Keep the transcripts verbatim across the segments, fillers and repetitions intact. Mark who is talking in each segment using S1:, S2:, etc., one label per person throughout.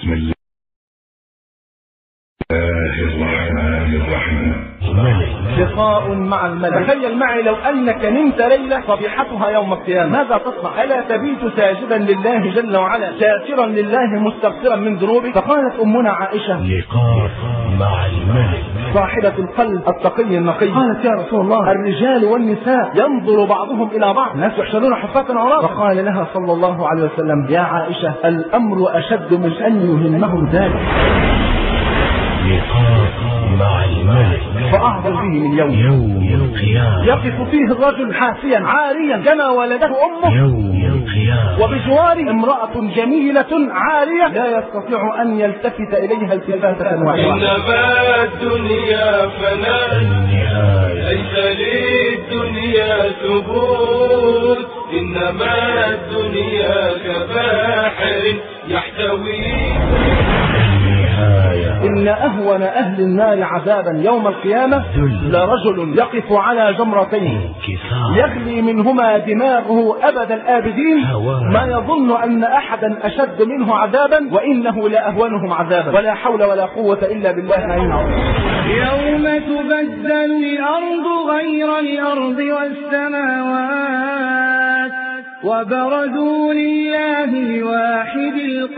S1: بسم الله الرحمن الرحيم.
S2: لقاء مع الملك. تخيل معي لو أنك نمت ليلة صبيحتها يوم القيامة، ماذا تصنع؟ ألا تبيت ساجدا لله جل وعلا شاكرا لله مستغفرا من ذنوبك؟ فقالت أمنا عائشة:
S1: لقاء مع الملك
S2: صاحبة القلب التقي النقي، قالت: يا رسول الله، الرجال والنساء ينظر بعضهم إلى بعض، الناس يحشرون حفاة عراة. فقال لها صلى الله عليه وسلم: يا عائشة، الأمر أشد من أن يهمهم ذلك.
S1: لقاء مع الملك.
S2: فأعظم به من يوم
S1: يوم القيامة
S2: يقف فيه الرجل حافيا عاريا كما ولده أمه،
S1: يوم القيامة
S2: وبجواره امرأة جميلة عارية لا يستطيع أن يلتفت إليها التفاتة واحدة.
S3: إنما الدنيا فناء، ليس للدنيا ثبوت، إنما الدنيا كباحر يحتوي.
S2: إن أهون أهل النار عذابا يوم القيامة لرجل يقف على جمرتين يغلي منهما دماغه أبد الآبدين، ما يظن أن أحدا أشد منه عذابا، وإنه لأهونهم عذابا، ولا حول ولا قوة إلا بالله العلي العظيم.
S4: يوم تبدل الأرض غير الأرض والسماوات وبرزوا لله الواحد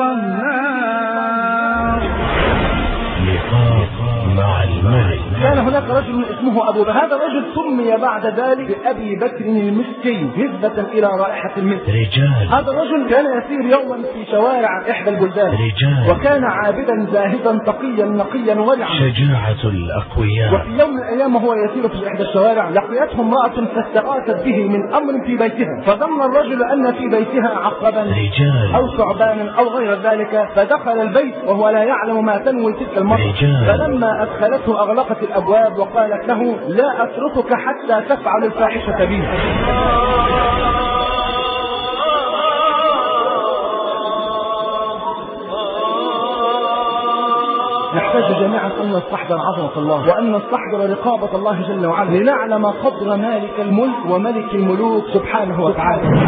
S4: القهار.
S1: لقاء مع الملك.
S2: كان هناك رجل اسمه أبو بكر، هذا الرجل سمي بعد ذلك بأبي بكر المسكين نسبة إلى رائحة المسك.
S1: رجال.
S2: هذا الرجل كان يسير يوما في شوارع إحدى البلدان،
S1: رجال.
S2: وكان عابدا زاهدا تقيا نقيا ورعا،
S1: شجاعة الأقوياء.
S2: وفي يوم من الأيام وهو يسير في إحدى الشوارع لقيته امرأة فاستغاثت به من أمر في بيتها، فظن الرجل أن في بيتها عقربا
S1: رجال.
S2: أو ثعبانا أو غير ذلك، فدخل البيت وهو لا يعلم ما تنوي تلك المرأة. فلما أدخلته أغلقت الأبواب وقالت له: لا أتركك حتى تفعل الفاحشة بي. نحتاج جميعا أن نستحضر عظمة الله، وأن نستحضر رقابة الله جل وعلا، لنعلم قدر مالك الملك وملك الملوك سبحانه وتعالى.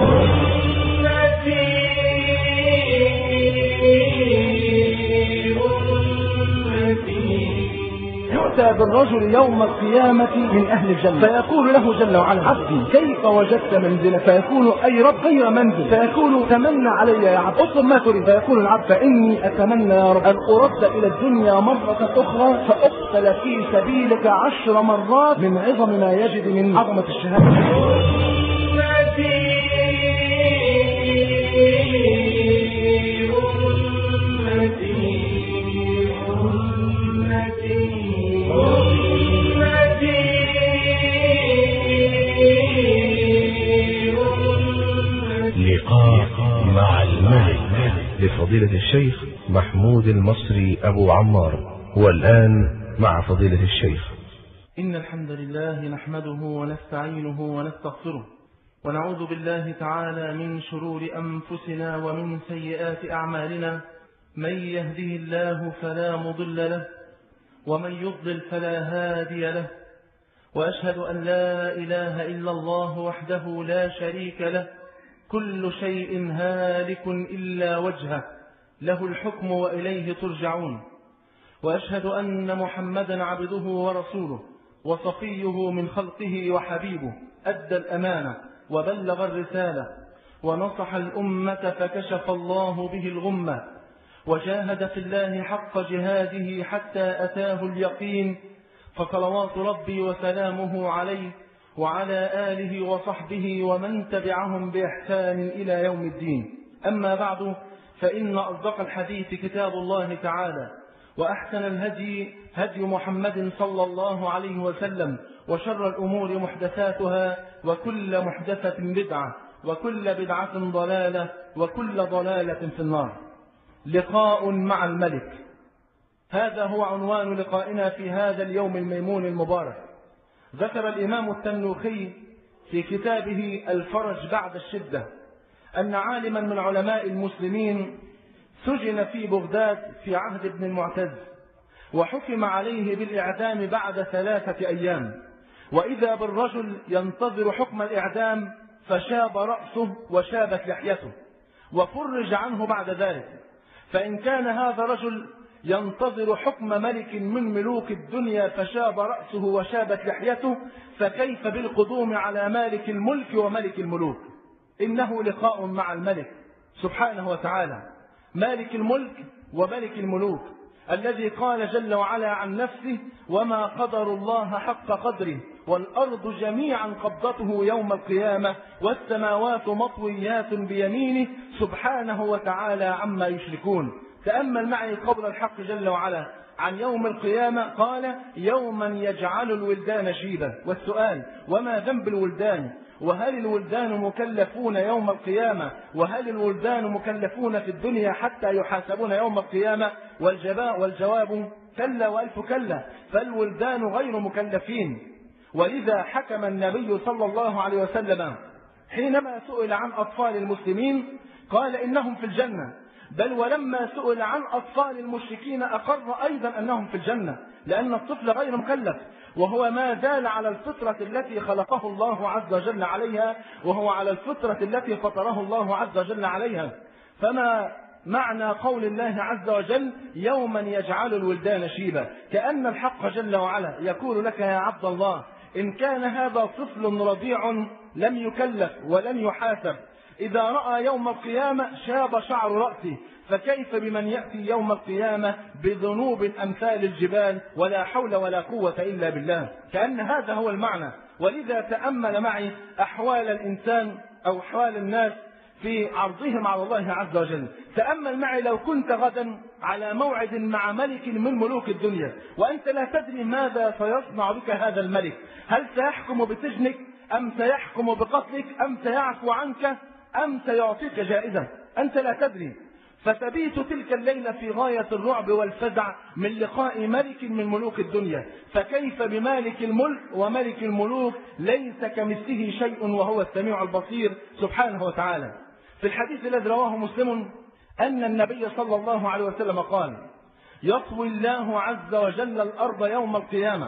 S2: يؤتى بالرجل يوم القيامة من أهل الجنة، فيقول له جل وعلا: عبدي كيف وجدت منزلا؟ فيقول: أي رب غير منزل. فيقول: تمنى علي يا عبد، اطلب ما تريد. فيقول العبد: فإني أتمنى يا رب أن أرد إلى الدنيا مرة أخرى فأقتل في سبيلك عشر مرات من عظم ما يجد من عظمة الشهادة.
S1: لقاء مع الملك.
S5: لفضيلة الشيخ محمود المصري أبو عمار. والآن مع فضيلة الشيخ.
S2: إن الحمد لله نحمده ونستعينه ونستغفره، ونعوذ بالله تعالى من شرور أنفسنا ومن سيئات أعمالنا. من يهده الله فلا مضل له، ومن يضلل فلا هادي له، وأشهد أن لا إله إلا الله وحده لا شريك له، كل شيء هالك إلا وجهه، له الحكم وإليه ترجعون. وأشهد أن محمدا عبده ورسوله وصفيه من خلقه وحبيبه، أدى الأمانة وبلغ الرسالة ونصح الأمة فكشف الله به الغمة، وجاهد في الله حق جهاده حتى أتاه اليقين. فصلوات ربي وسلامه عليه وعلى آله وصحبه ومن تبعهم بإحسان إلى يوم الدين. أما بعد، فإن أصدق الحديث كتاب الله تعالى، وأحسن الهدي هدي محمد صلى الله عليه وسلم، وشر الأمور محدثاتها، وكل محدثة بدعة، وكل بدعة ضلالة، وكل ضلالة في النار. لقاء مع الملك، هذا هو عنوان لقائنا في هذا اليوم الميمون المبارك. ذكر الإمام التنوخي في كتابه الفرج بعد الشدة أن عالما من علماء المسلمين سجن في بغداد في عهد ابن المعتز، وحكم عليه بالإعدام بعد ثلاثة أيام، وإذا بالرجل ينتظر حكم الإعدام فشاب رأسه وشابت لحيته، وفرج عنه بعد ذلك، فإن كان هذا رجل ينتظر حكم ملك من ملوك الدنيا فشاب رأسه وشابت لحيته، فكيف بالقدوم على مالك الملك وملك الملوك؟ إنه لقاء مع الملك سبحانه وتعالى، مالك الملك وملك الملوك، الذي قال جل وعلا عن نفسه: وما قدر الله حق قدره والأرض جميعا قبضته يوم القيامة والسماوات مطويات بيمينه سبحانه وتعالى عما يشركون. تأمل معي قول الحق جل وعلا عن يوم القيامة، قال: يوما يجعل الولدان شيبا. والسؤال: وما ذنب الولدان؟ وهل الولدان مكلفون يوم القيامة؟ وهل الولدان مكلفون في الدنيا حتى يحاسبون يوم القيامة؟ والجواب والجواب كلا وألف كلا، فالولدان غير مكلفين. ولذا حكم النبي صلى الله عليه وسلم حينما سئل عن أطفال المسلمين قال إنهم في الجنة، بل ولما سئل عن أطفال المشركين أقر أيضا أنهم في الجنة، لأن الطفل غير مكلف، وهو ما زال على الفطرة التي خلقه الله عز وجل عليها، وهو على الفطرة التي فطره الله عز وجل عليها. فما معنى قول الله عز وجل: يوما يجعل الولدان شيبا؟ كأن الحق جل وعلا يقول لك يا عبد الله: إن كان هذا طفل رضيع لم يكلف ولم يحاسب، إذا رأى يوم القيامة شاب شعر رأسه، فكيف بمن يأتي يوم القيامة بذنوب أمثال الجبال ولا حول ولا قوة إلا بالله؟ كأن هذا هو المعنى. ولذا تأمل معي أحوال الإنسان أو أحوال الناس في عرضهم على الله عز وجل. تأمل معي لو كنت غدا على موعد مع ملك من ملوك الدنيا وأنت لا تدري ماذا سيصنع بك هذا الملك، هل سيحكم بسجنك أم سيحكم بقتلك أم سيعفو عنك أم سيعطيك جائزة؟ أنت لا تدري. فتبيت تلك الليلة في غاية الرعب والفزع من لقاء ملك من ملوك الدنيا، فكيف بمالك الملك وملك الملوك ليس كمثله شيء وهو السميع البصير سبحانه وتعالى. في الحديث الذي رواه مسلم أن النبي صلى الله عليه وسلم قال: يطوي الله عز وجل الأرض يوم القيامة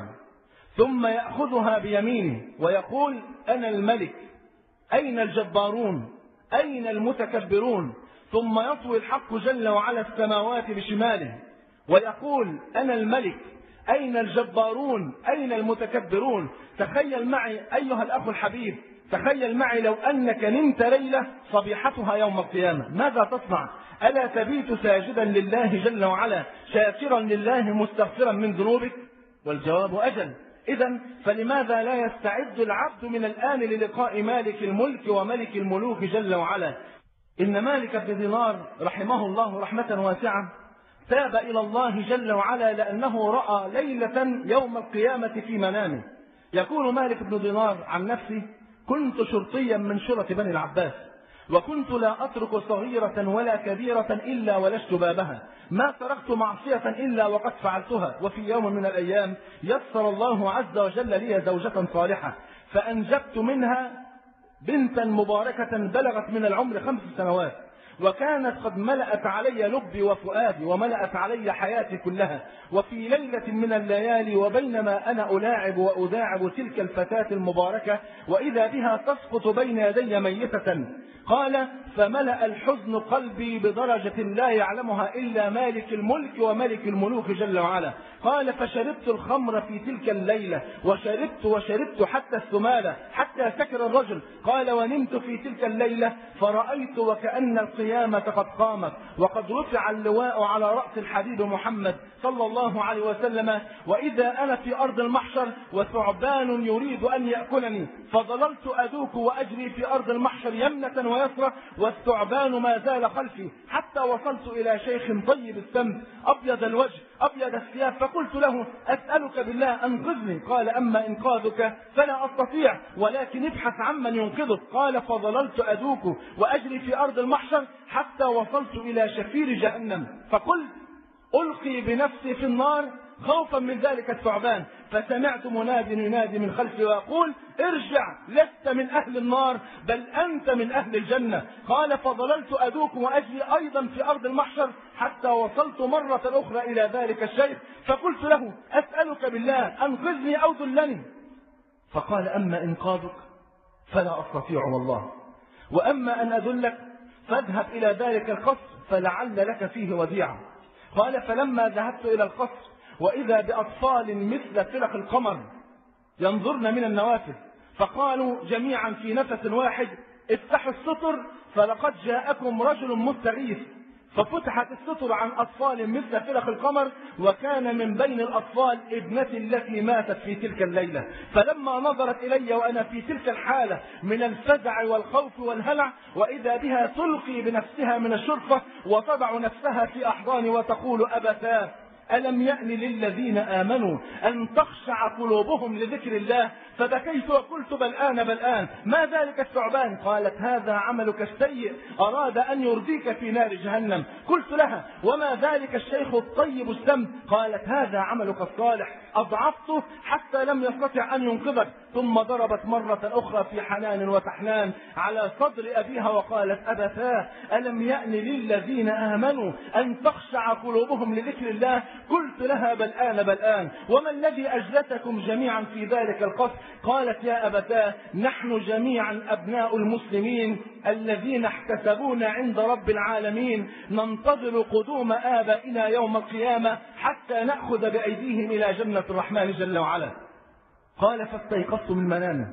S2: ثم يأخذها بيمينه ويقول: أنا الملك، أين الجبارون؟ أين المتكبرون؟ ثم يطوي الحق جل وعلا السماوات بشماله ويقول: أنا الملك، أين الجبارون؟ أين المتكبرون؟ تخيل معي أيها الأخ الحبيب، تخيل معي لو أنك نمت ليلة صبيحتها يوم القيامة، ماذا تصنع؟ ألا تبيت ساجدا لله جل وعلا شاكرا لله مستغفرا من ذنوبك؟ والجواب أجل. إذن فلماذا لا يستعد العبد من الآن للقاء مالك الملك وملك الملوك جل وعلا؟ إن مالك بن دينار رحمه الله رحمة واسعة تاب إلى الله جل وعلا لأنه رأى ليلة يوم القيامة في منامه. يقول مالك بن دينار عن نفسه: كنت شرطيا من شرط بني العباس، وكنت لا أترك صغيرة ولا كبيرة إلا ولشت بابها، ما تركت معصية إلا وقد فعلتها. وفي يوم من الأيام يسر الله عز وجل لي زوجة صالحة، فأنجبت منها بنتا مباركة بلغت من العمر خمس سنوات، وكانت قد ملأت علي لبي وفؤادي وملأت علي حياتي كلها. وفي ليلة من الليالي وبينما أنا ألاعب وأداعب تلك الفتاة المباركة وإذا بها تسقط بين يدي ميتة، قال: فملأ الحزن قلبي بدرجة لا يعلمها إلا مالك الملك وملك الملوك جل وعلا. قال: فشربت الخمر في تلك الليلة وشربت وشربت حتى الثمالة حتى سكر الرجل. قال: ونمت في تلك الليلة فرأيت وكأن القيامة قد قامت وقد رفع اللواء على رأس الحبيب محمد صلى الله عليه وسلم، وإذا أنا في أرض المحشر وثعبان يريد أن يأكلني، فظللت أذوق وأجري في أرض المحشر يمنة ويسرى والثعبان ما زال خلفي، حتى وصلت إلى شيخ طيب السمت أبيض الوجه أبيض الثياب، فقلت له: أسألك بالله أنقذني. قال: أما إنقاذك فلا أستطيع، ولكن ابحث عمن ينقذك. قال: فظللت أذوق وأجري في أرض المحشر حتى وصلت إلى شفير جهنم، فقلت: ألقي بنفسي في النار خوفا من ذلك الثعبان، فسمعت مناد ينادي من خلفي ويقول: ارجع، لست من أهل النار بل أنت من أهل الجنة. قال: فظللت أذوق وأجري أيضا في أرض المحشر حتى وصلت مرة أخرى إلى ذلك الشيخ، فقلت له: أسألك بالله أنقذني أو دلني. فقال: أما إنقاذك فلا أستطيع والله، وأما أن أدلك فاذهب إلى ذلك القصر فلعل لك فيه وديعة. قال فلما ذهبت إلى القصر وإذا بأطفال مثل فلق القمر ينظرن من النوافذ، فقالوا جميعا في نفس واحد افتحوا الستر فلقد جاءكم رجل مستغيث. ففتحت الستر عن أطفال مثل فلق القمر، وكان من بين الأطفال ابنتي التي ماتت في تلك الليلة. فلما نظرت إلي وأنا في تلك الحالة من الفزع والخوف والهلع، وإذا بها تلقي بنفسها من الشرفة وتضع نفسها في أحضاني وتقول أبتاه ألم يأن للذين آمنوا أن تخشع قلوبهم لذكر الله؟ فبكيت وقلت بل آن بل آن، ما ذلك الثعبان؟ قالت هذا عملك السيء أراد أن يرضيك في نار جهنم. قلت لها وما ذلك الشيخ الطيب السم؟ قالت هذا عملك الصالح أضعفته حتى لم يستطع أن ينقذك. ثم ضربت مرة أخرى في حنان وتحنان على صدر أبيها وقالت أبتاه ألم يأن للذين آمنوا أن تخشع قلوبهم لذكر الله؟ قلت لها بل آن بل آن، وما الذي أجلسكم جميعا في ذلك القصر؟ قالت يا أبتاه نحن جميعا أبناء المسلمين الذين احتسبونا عند رب العالمين، ننتظر قدوم آبائنا يوم القيامة حتى نأخذ بأيديهم إلى جنة الرحمن جل وعلا. قال فاستيقظت من منامي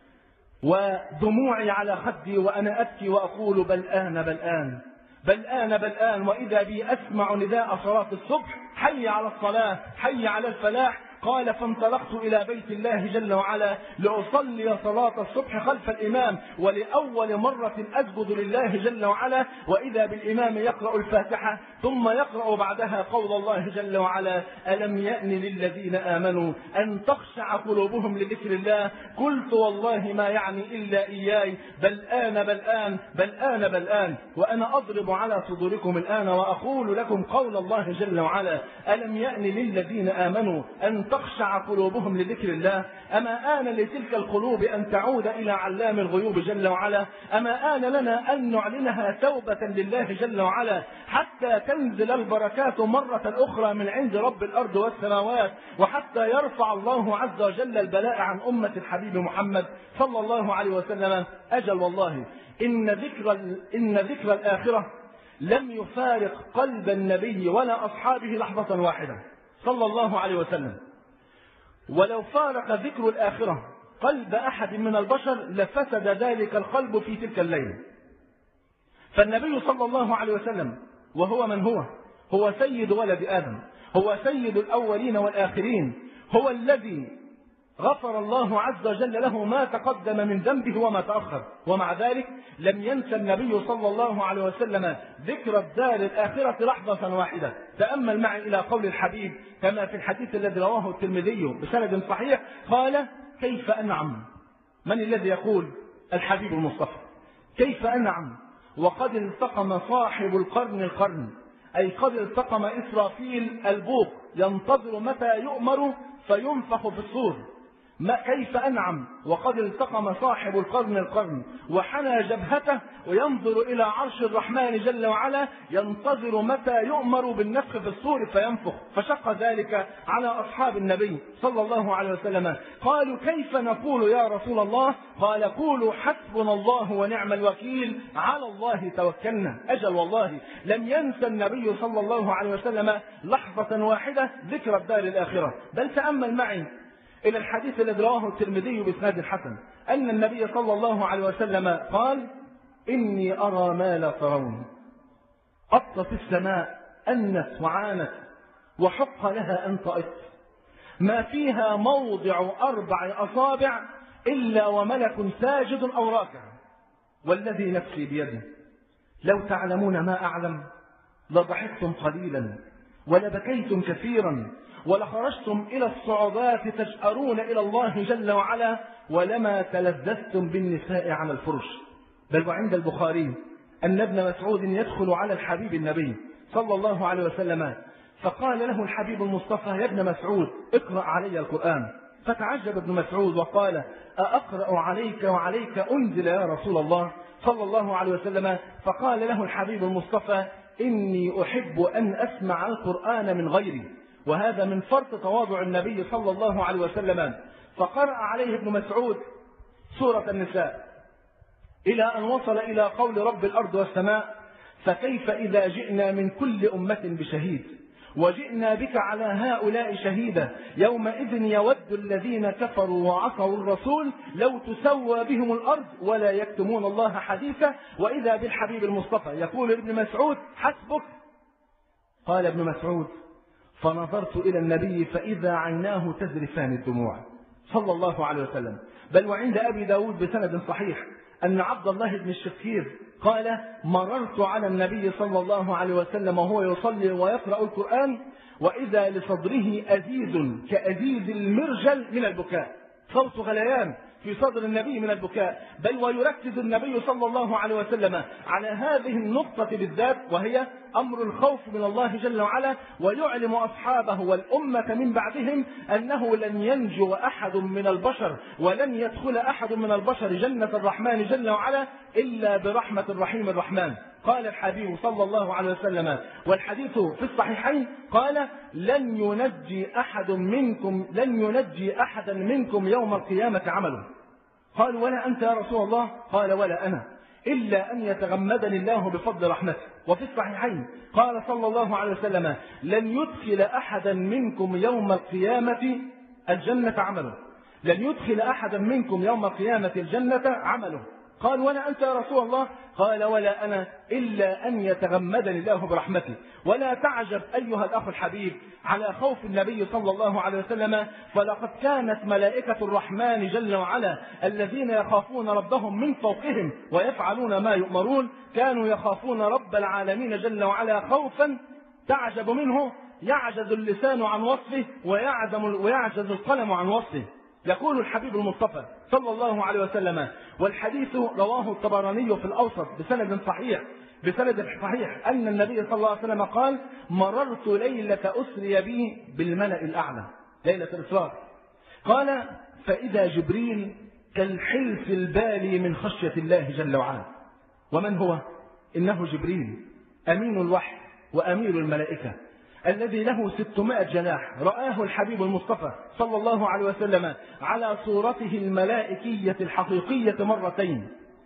S2: ودموعي على خدي وأنا أبكي وأقول بل آن بل آن بل آن بل آن، وإذا بي أسمع نداء صلاة الصبح حي على الصلاة حي على الفلاح. قال فانطلقت إلى بيت الله جل وعلا لأصلي صلاة الصبح خلف الإمام، ولأول مرة أسجد لله جل وعلا، وإذا بالإمام يقرأ الفاتحة ثم يقرأ بعدها قول الله جل وعلا ألم يأن للذين آمنوا أن تخشع قلوبهم لذكر الله؟ قلت والله ما يعني إلا إياي بل آن بل آن بل آن بل آن، وأنا أضرب على صدوركم الآن وأقول لكم قول الله جل وعلا ألم يأن للذين آمنوا أن تخشع قلوبهم لذكر الله؟ أما آن لتلك القلوب أن تعود إلى علام الغيوب جل وعلا؟ أما آن لنا أن نعلنها توبة لله جل وعلا حتى تنزل البركات مرة أخرى من عند رب الأرض والسماوات، وحتى يرفع الله عز وجل البلاء عن أمة الحبيب محمد صلى الله عليه وسلم؟ أجل والله إن ذكر, إن ذكر الآخرة لم يفارق قلب النبي ولا أصحابه لحظة واحدة صلى الله عليه وسلم، ولو فارق ذكر الآخرة قلب أحد من البشر لفسد ذلك القلب في تلك الليلة. فالنبي صلى الله عليه وسلم وهو من هو هو سيد ولد آدم، هو سيد الأولين والآخرين، هو الذي غفر الله عز وجل له ما تقدم من ذنبه وما تأخر، ومع ذلك لم ينسى النبي صلى الله عليه وسلم ذكر الدار الآخرة لحظة واحدة. تأمل معي إلى قول الحبيب كما في الحديث الذي رواه الترمذي بسند صحيح، قال كيف أنعم. من الذي يقول؟ الحبيب المصطفى. كيف أنعم وقد التقم صاحب القرن القرن، أي قد التقم إسرافيل البوق ينتظر متى يؤمر فينفخ في الصور. ما كيف أنعم وقد التقم صاحب القرن القرن وحنى جبهته وينظر إلى عرش الرحمن جل وعلا ينتظر متى يؤمر بالنفخ في الصور فينفخ. فشق ذلك على أصحاب النبي صلى الله عليه وسلم. قالوا كيف نقول يا رسول الله؟ قال قولوا حسبنا الله ونعم الوكيل على الله توكلنا. أجل والله لم ينسى النبي صلى الله عليه وسلم لحظة واحدة ذكر الدار الآخرة. بل تأمل معي إلى الحديث الذي رواه الترمذي بإسناد حسن أن النبي صلى الله عليه وسلم قال إني أرى ما لا ترون. أطت السماء أنت وعانت وحق لها أن طئت، ما فيها موضع أربع أصابع إلا وملك ساجد أو راكع، والذي نفسي بيده لو تعلمون ما أعلم لضحكتم قليلا ولبكيتم كثيرا ولخرجتم إلى الصعوبات تجأرون إلى الله جل وعلا ولما تلذذتم بالنساء على الفرش. بل وعند البخاري أن ابن مسعود يدخل على الحبيب النبي صلى الله عليه وسلم فقال له الحبيب المصطفى يا ابن مسعود اقرأ علي القرآن. فتعجب ابن مسعود وقال أأقرأ عليك وعليك أنزل يا رسول الله صلى الله عليه وسلم؟ فقال له الحبيب المصطفى إني أحب أن أسمع القرآن من غيري، وهذا من فرط تواضع النبي صلى الله عليه وسلم. فقرأ عليه ابن مسعود سورة النساء إلى أن وصل إلى قول رب الأرض والسماء
S6: فكيف إذا جئنا من كل أمة بشهيد وجئنا بك على هؤلاء شهيدا يومئذ يود الذين كفروا وعصوا الرسول لو تسوى بهم الأرض ولا يكتمون الله حديثا. وإذا بالحبيب المصطفى يقول ابن مسعود حسبك. قال ابن مسعود فنظرت إلى النبي فإذا عيناه تذرفان الدموع صلى الله عليه وسلم. بل وعند أبي داود بسند صحيح أن عبد الله بن الشخير قال مررت على النبي صلى الله عليه وسلم وهو يصلي ويقرأ القرآن وإذا لصدره أزيز كأزيز المرجل من البكاء، صوت غليان في صدر النبي من البكاء. بل ويركز النبي صلى الله عليه وسلم على هذه النقطة بالذات وهي أمر الخوف من الله جل وعلا، ويعلم أصحابه والأمة من بعدهم أنه لن ينجو أحد من البشر ولن يدخل أحد من البشر جنة الرحمن جل وعلا إلا برحمة الرحيم الرحمن. قال الحبيب صلى الله عليه وسلم والحديث في الصحيحين قال لن ينجي أحد منكم لن ينجي أحدا منكم يوم القيامة عمله. قال ولا أنت يا رسول الله؟ قال ولا أنا إلا أن يتغمدني الله بفضل رحمته. وفي الصحيحين قال صلى الله عليه وسلم لن يدخل أحدا منكم يوم القيامة الجنة عمله لن يدخل أحدا منكم يوم القيامة الجنة عمله. قال ولا أنت يا رسول الله؟ قال ولا أنا إلا أن يتغمدني الله برحمته. ولا تعجب أيها الأخ الحبيب على خوف النبي صلى الله عليه وسلم، فلقد كانت ملائكة الرحمن جل وعلا الذين يخافون ربهم من فوقهم ويفعلون ما يؤمرون كانوا يخافون رب العالمين جل وعلا خوفا تعجب منه يعجز اللسان عن وصفه ويعجز القلم عن وصفه. يقول الحبيب المصطفى صلى الله عليه وسلم والحديث رواه الطبراني في الأوسط بسند صحيح بسند صحيح أن النبي صلى الله عليه وسلم قال مررت ليلة أسري بي بالملأ الأعلى ليلة الإسراء. قال فإذا جبريل كالحلف البالي من خشية الله جل وعلا. ومن هو؟ إنه جبريل أمين الوحي وأمير الملائكة الذي له ستمائة جناح. رآه الحبيب المصطفى صلى الله عليه وسلم على صورته الملائكية الحقيقية مرتين،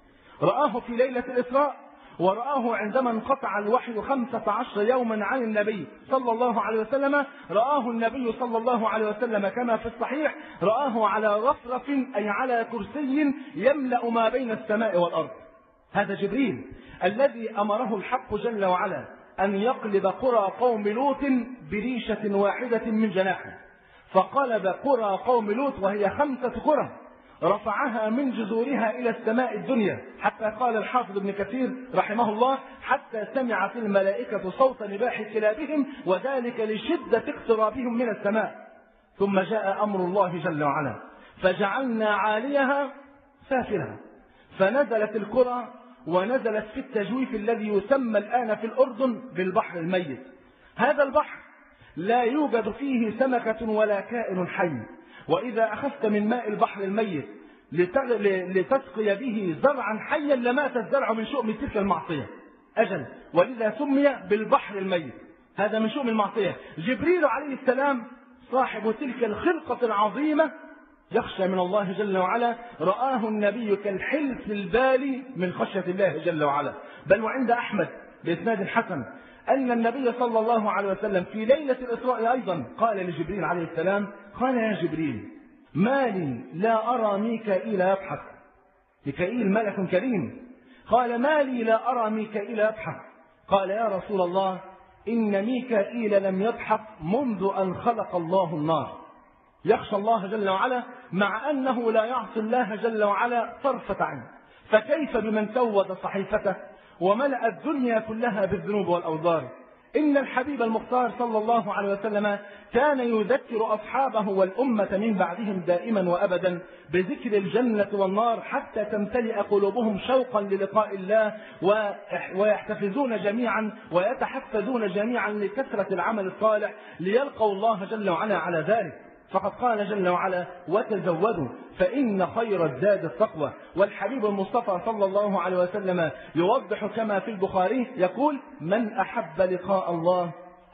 S6: رآه في ليلة الإسراء ورآه عندما انقطع الوحي خمسة عشر يوما عن النبي صلى الله عليه وسلم. رآه النبي صلى الله عليه وسلم كما في الصحيح رآه على رفرف أي على كرسي يملأ ما بين السماء والأرض. هذا جبريل الذي أمره الحق جل وعلا أن يقلب قرى قوم لوط بريشة واحدة من جناحه، فقلب قرى قوم لوط وهي خمسة قرى رفعها من جذورها إلى السماء الدنيا، حتى قال الحافظ ابن كثير رحمه الله حتى سمعت الملائكة صوت نباح كلابهم وذلك لشدة اقترابهم من السماء. ثم جاء أمر الله جل وعلا فجعلنا عاليها سافلها، فنزلت القرى ونزلت في التجويف الذي يسمى الآن في الأردن بالبحر الميت. هذا البحر لا يوجد فيه سمكة ولا كائن حي، وإذا أخذت من ماء البحر الميت لتسقي به زرعا حيا لمات الزرع من شؤم تلك المعصية أجل، ولذا سمي بالبحر الميت. هذا من شؤم المعصية. جبريل عليه السلام صاحب تلك الخلقة العظيمة يخشى من الله جل وعلا، رآه النبي كالحلف البالي من خشية الله جل وعلا. بل وعند أحمد بإسناد حسن أن النبي صلى الله عليه وسلم في ليلة الإسراء أيضا قال لجبريل عليه السلام قال يا جبريل ما لي لا أرى ميكائيل يضحك. ميكائيل ملك كريم. قال ما لي لا أرى ميكائيل يضحك. قال يا رسول الله إن ميكائيل لم يضحك منذ أن خلق الله النار. يخشى الله جل وعلا مع أنه لا يعصي الله جل وعلا طرفة عين، فكيف بمن سود صحيفته وملأ الدنيا كلها بالذنوب والأوزار. إن الحبيب المختار صلى الله عليه وسلم كان يذكر أصحابه والأمة من بعدهم دائما وأبدا بذكر الجنة والنار حتى تمتلئ قلوبهم شوقا للقاء الله ويحتفزون جميعا ويتحفزون جميعا لكثرة العمل الصالح ليلقوا الله جل وعلا على ذلك. فقد قال جل وعلا وتزودوا فإن خير الزاد التقوى. والحبيب المصطفى صلى الله عليه وسلم يوضح كما في البخاري يقول من أحب لقاء الله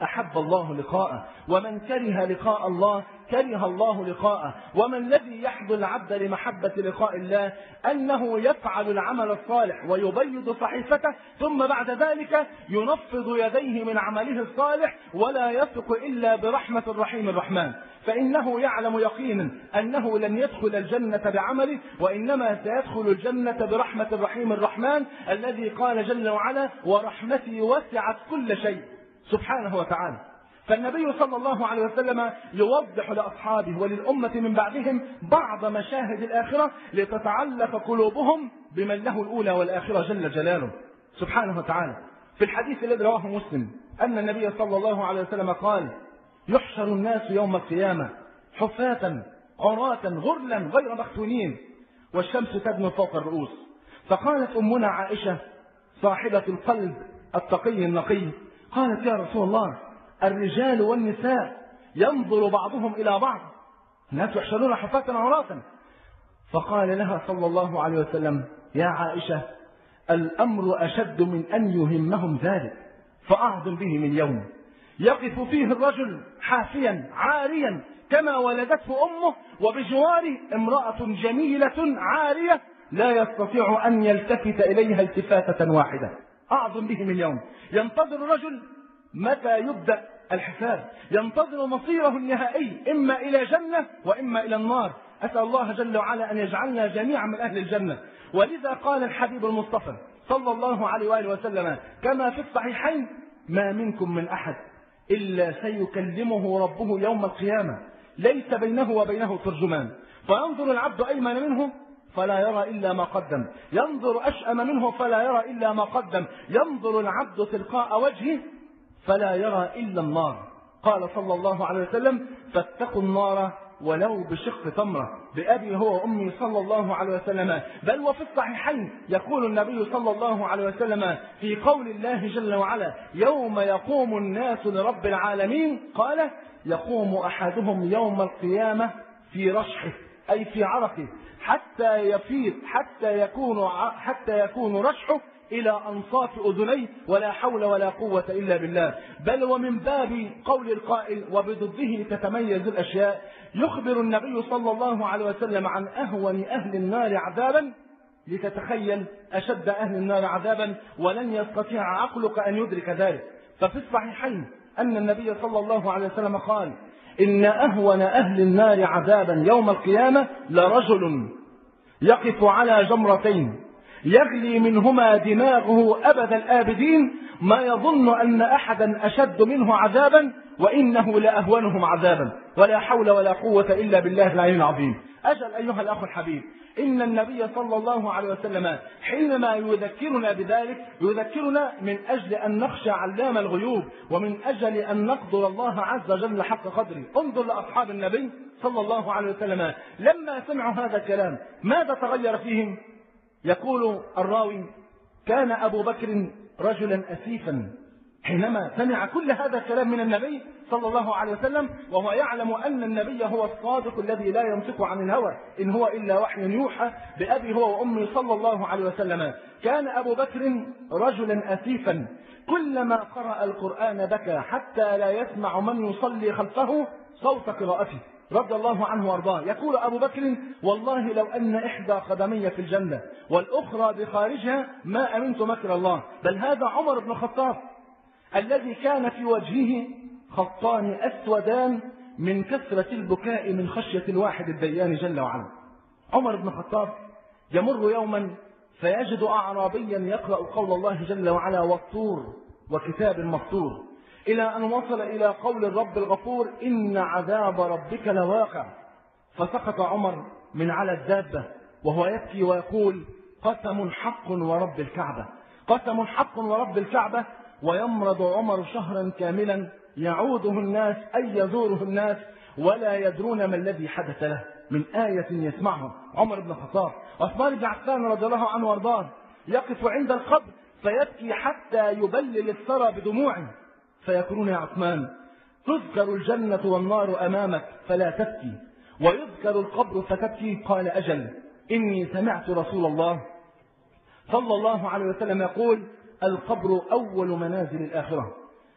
S6: أحب الله لقاءه، ومن كره لقاء الله كره الله لقاءه. وما الذي يحضر العبد لمحبة لقاء الله؟ أنه يفعل العمل الصالح ويبيض صحيفته، ثم بعد ذلك ينفض يديه من عمله الصالح ولا يثق إلا برحمة الرحيم الرحمن، فإنه يعلم يقينا أنه لن يدخل الجنة بعمله، وإنما سيدخل الجنة برحمة الرحيم الرحمن الذي قال جل وعلا: ورحمتي وسعت كل شيء، سبحانه وتعالى. فالنبي صلى الله عليه وسلم يوضح لأصحابه وللأمة من بعدهم بعض مشاهد الآخرة لتتعلق قلوبهم بمن له الأولى والآخرة جل جلاله سبحانه وتعالى. في الحديث الذي رواه مسلم أن النبي صلى الله عليه وسلم قال: يحشر الناس يوم القيامة حفاة عراة غرلا غير مختونين والشمس تدنو فوق الرؤوس. فقالت أمنا عائشة صاحبة القلب التقي النقي، قالت: يا رسول الله، الرجال والنساء ينظر بعضهم إلى بعض، الناس يحشرون حفاة عراة. فقال لها صلى الله عليه وسلم: يا عائشة، الأمر أشد من أن يهمهم ذلك، فأعظم به من يوم يقف فيه الرجل حافيا عاريا كما ولدته أمه، وبجواره امرأة جميلة عارية لا يستطيع أن يلتفت إليها التفاتة واحدة. أعظم به من يوم ينتظر الرجل متى يبدأ الحساب، ينتظر مصيره النهائي إما إلى جنة وإما إلى النار. أسأل الله جل وعلا أن يجعلنا جميعا من أهل الجنة. ولذا قال الحبيب المصطفى صلى الله عليه وآله وسلم كما في الصحيحين: ما منكم من أحد إلا سيكلمه ربه يوم القيامة ليس بينه وبينه ترجمان، فينظر العبد أيمن منه فلا يرى إلا ما قدم، ينظر أشأم منه فلا يرى إلا ما قدم، ينظر العبد تلقاء وجهه فلا يرى إلا النار. قال صلى الله عليه وسلم: فاتقوا النار ولو بشق تمرة. بأبي هو وأمي صلى الله عليه وسلم. بل وفي الصحيحين يقول النبي صلى الله عليه وسلم في قول الله جل وعلا: يوم يقوم الناس لرب العالمين، قال: يقوم أحدهم يوم القيامة في رشحه أي في عرقه حتى يفيض حتى يكون حتى يكون رشحه إلى أنصاف أذنيه، ولا حول ولا قوة إلا بالله. بل ومن باب قول القائل: وبضده تتميز الأشياء، يخبر النبي صلى الله عليه وسلم عن أهون أهل النار عذابا، لتتخيل أشد أهل النار عذابا ولن يستطيع عقلك أن يدرك ذلك. ففي الصحيحين أن النبي صلى الله عليه وسلم قال: إن أهون أهل النار عذابا يوم القيامة لرجل يقف على جمرتين يغلي منهما دماغه أبد الآبدين، ما يظن أن أحدا أشد منه عذابا وإنه لأهونهم عذابا، ولا حول ولا قوة إلا بالله العلي العظيم. أجل أيها الأخ الحبيب، إن النبي صلى الله عليه وسلم حينما يذكرنا بذلك يذكرنا من أجل أن نخشى علام الغيوب، ومن أجل أن نقدر الله عز وجل حق قدره. انظر لأصحاب النبي صلى الله عليه وسلم لما سمعوا هذا الكلام ماذا تغير فيهم؟ يقول الراوي: كان أبو بكر رجلا أسيفا حينما سمع كل هذا الكلام من النبي صلى الله عليه وسلم، وهو يعلم أن النبي هو الصادق الذي لا ينطق عن الهوى إن هو إلا وحي يوحى. بأبي هو وأمي صلى الله عليه وسلم. كان أبو بكر رجلا أسيفا كلما قرأ القرآن بكى حتى لا يسمع من يصلي خلفه صوت قراءته رضي الله عنه وارضاه. يقول أبو بكر: والله لو أن إحدى قدمي في الجنة والأخرى بخارجها ما أمنت مكر الله. بل هذا عمر بن الخطاب الذي كان في وجهه خطان أسودان من كثرة البكاء من خشية الواحد الديان جل وعلا. عمر بن الخطاب يمر يوما فيجد أعرابيا يقرأ قول الله جل وعلا: والطور وكتاب مسطور، إلى أن وصل إلى قول الرب الغفور: إن عذاب ربك لواقع. فسقط عمر من على الدابة وهو يبكي ويقول: قسم حق ورب الكعبة، قسم حق ورب الكعبة. ويمرض عمر شهرا كاملا يعوده الناس أي يزوره الناس ولا يدرون ما الذي حدث له من آية يسمعها عمر بن الخطاب. عثمان بن عفان رضي الله عنه وارضاه يقف عند القبر فيبكي حتى يبلل الثرى بدموعه، فيقولون: يا عثمان، تذكر الجنة والنار أمامك فلا تبكي، ويذكر القبر فتبكي. قال: أجل، إني سمعت رسول الله صلى الله عليه وسلم يقول: القبر أول منازل الآخرة،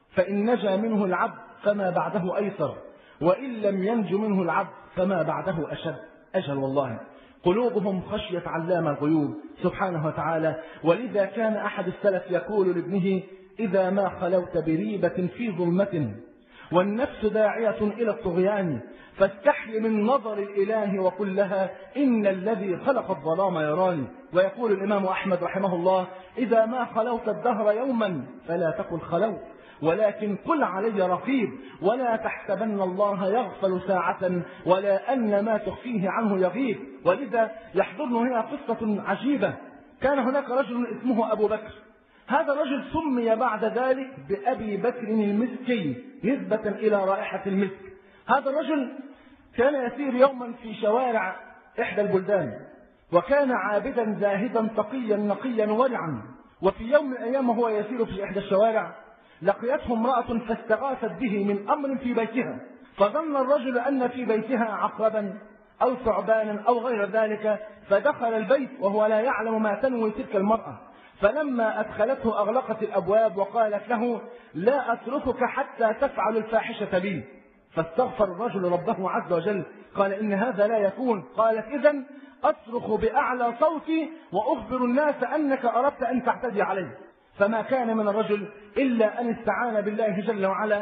S6: فإن نجا منه العبد فما بعده أيسر، وإن لم ينج منه العبد فما بعده أشد. أجل والله قلوبهم خشية علام الغيوب سبحانه وتعالى. ولذا كان أحد السلف يقول لابنه: إذا ما خلوت بريبة في ظلمة والنفس داعية إلى الطغيان فاستحي من نظر الإله وقل لها إن الذي خلق الظلام يراني. ويقول الإمام أحمد رحمه الله: إذا ما خلوت الدهر يوما فلا تقل خلوت، ولكن قل علي رقيب، ولا تحسبن الله يغفل ساعة ولا أن ما تخفيه عنه يغيب. ولذا يحضرنا هنا قصة عجيبة. كان هناك رجل اسمه أبو بكر، هذا الرجل سمي بعد ذلك بأبي بكر المسكي نسبة إلى رائحة المسك. هذا الرجل كان يسير يوما في شوارع إحدى البلدان، وكان عابدا زاهدا تقيا نقيا ورعا. وفي يوم من الأيام وهو يسير في إحدى الشوارع لقيته امرأة فاستغاثت به من أمر في بيتها، فظن الرجل أن في بيتها عقربا أو ثعبانا أو غير ذلك، فدخل البيت وهو لا يعلم ما تنوي تلك المرأة. فلما أدخلته أغلقت الأبواب وقالت له: لا أتركك حتى تفعل الفاحشة بي. فاستغفر الرجل ربه عز وجل، قال: إن هذا لا يكون. قالت: إذن أصرخ بأعلى صوتي وأخبر الناس أنك أردت أن تعتدي عليه. فما كان من الرجل إلا أن استعان بالله جل وعلا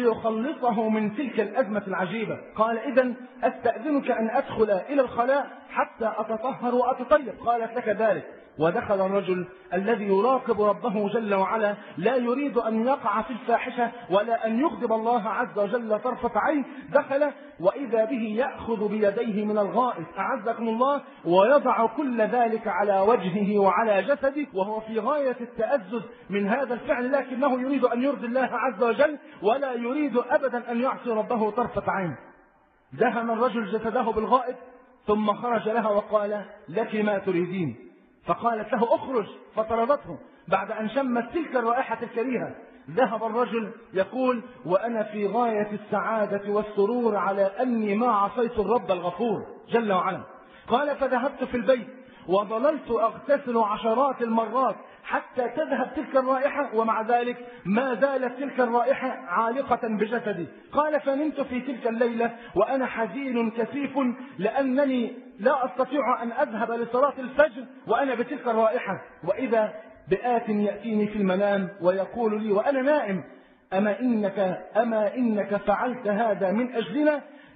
S6: ليخلصه من تلك الأزمة العجيبة. قال: إذن أستأذنك أن أدخل إلى الخلاء حتى أتطهر وأتطيب. قالت: لك ذلك. ودخل الرجل الذي يراقب ربه جل وعلا لا يريد أن يقع في الفاحشة ولا أن يغضب الله عز وجل طرفة عين. دخل وإذا به يأخذ بيديه من الغائط أعزكم الله ويضع كل ذلك على وجهه وعلى جسده، وهو في غاية التأزز من هذا الفعل، لكنه يريد أن يرضي الله عز وجل ولا يريد أبدا أن يعصي ربه طرفة عين. دهن الرجل جسده بالغائط ثم خرج لها وقال: لك ما تريدين؟ فقالت له: اخرج. فطردته بعد أن شمت تلك الرائحة الكريهة. ذهب الرجل يقول: وأنا في غاية السعادة والسرور على أني ما عصيت الرب الغفور جل وعلا. قال: فذهبت في البيت وظللت أغتسل عشرات المرات حتى تذهب تلك الرائحة، ومع ذلك ما زالت تلك الرائحة عالقة بجسدي. قال: فنمت في تلك الليلة وأنا حزين كثيف لأنني لا أستطيع أن أذهب لصلاة الفجر وأنا بتلك الرائحة. وإذا بآت يأتيني في المنام ويقول لي وأنا نائم: أما إنك, أما إنك فعلت هذا من أجلنا،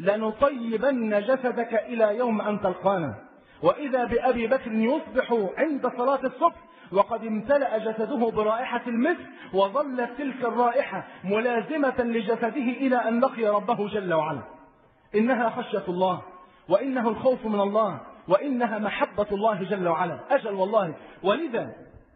S6: لنطيبن جسدك إلى يوم أن تلقانا. وإذا بأبي بكر يصبح عند صلاة الصبح وقد امتلأ جسده برائحة المسك، وظلت تلك الرائحة ملازمة لجسده إلى أن لقي ربه جل وعلا. إنها خشية الله، وإنه الخوف من الله، وإنها محبة الله جل وعلا. أجل والله. ولذا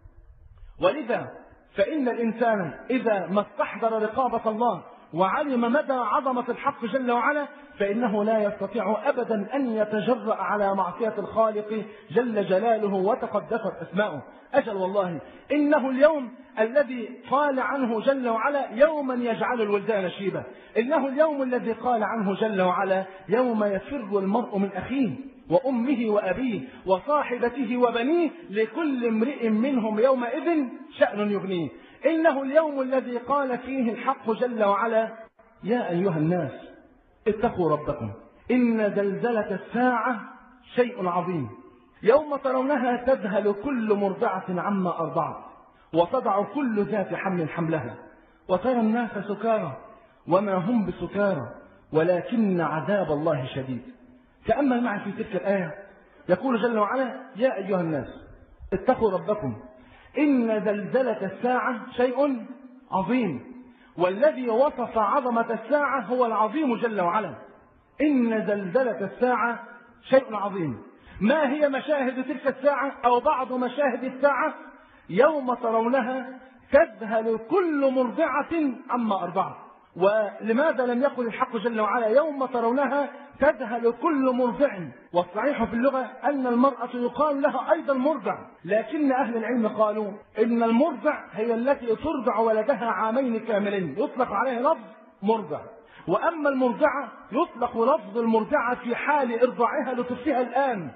S6: ولذا فإن الإنسان إذا ما استحضر رقابة الله وعلم مدى عظمة الحق جل وعلا فإنه لا يستطيع أبدا أن يتجرأ على معصية الخالق جل جلاله وتقدست أسماؤه. أجل والله. إنه اليوم الذي قال عنه جل وعلا: يوما يجعل الولدان شيبا. إنه اليوم الذي قال عنه جل وعلا: يوم يفر المرء من أخيه وأمه وأبيه وصاحبته وبنيه لكل امرئ منهم يومئذ شأن يغنيه. إنه اليوم الذي قال فيه الحق جل وعلا: يا أيها الناس اتقوا ربكم إن زلزلة الساعة شيء عظيم، يوم ترونها تذهل كل مرضعة عما أرضعت وتضع كل ذات حمل حملها وترى الناس سكارى وما هم بسكارى ولكن عذاب الله شديد. تأمل معي في تلك الآية. يقول جل وعلا: يا أيها الناس اتقوا ربكم إن زلزلة الساعة شيء عظيم. والذي وصف عظمة الساعة هو العظيم جل وعلا. إن زلزلة الساعة شيء عظيم. ما هي مشاهد تلك الساعة أو بعض مشاهد الساعة؟ يوم ترونها تذهل كل مرضعة عما أرضعت. ولماذا لم يقل الحق جل وعلا يوم ترونها تذهل كل مرضع؟ والصحيح في اللغة أن المرأة يقال لها أيضا مرضع، لكن أهل العلم قالوا إن المرضع هي التي ترضع ولدها عامين كاملين، يطلق عليها لفظ مرضع. وأما المرضعة يطلق لفظ المرضعة في حال إرضاعها لطفلها الآن،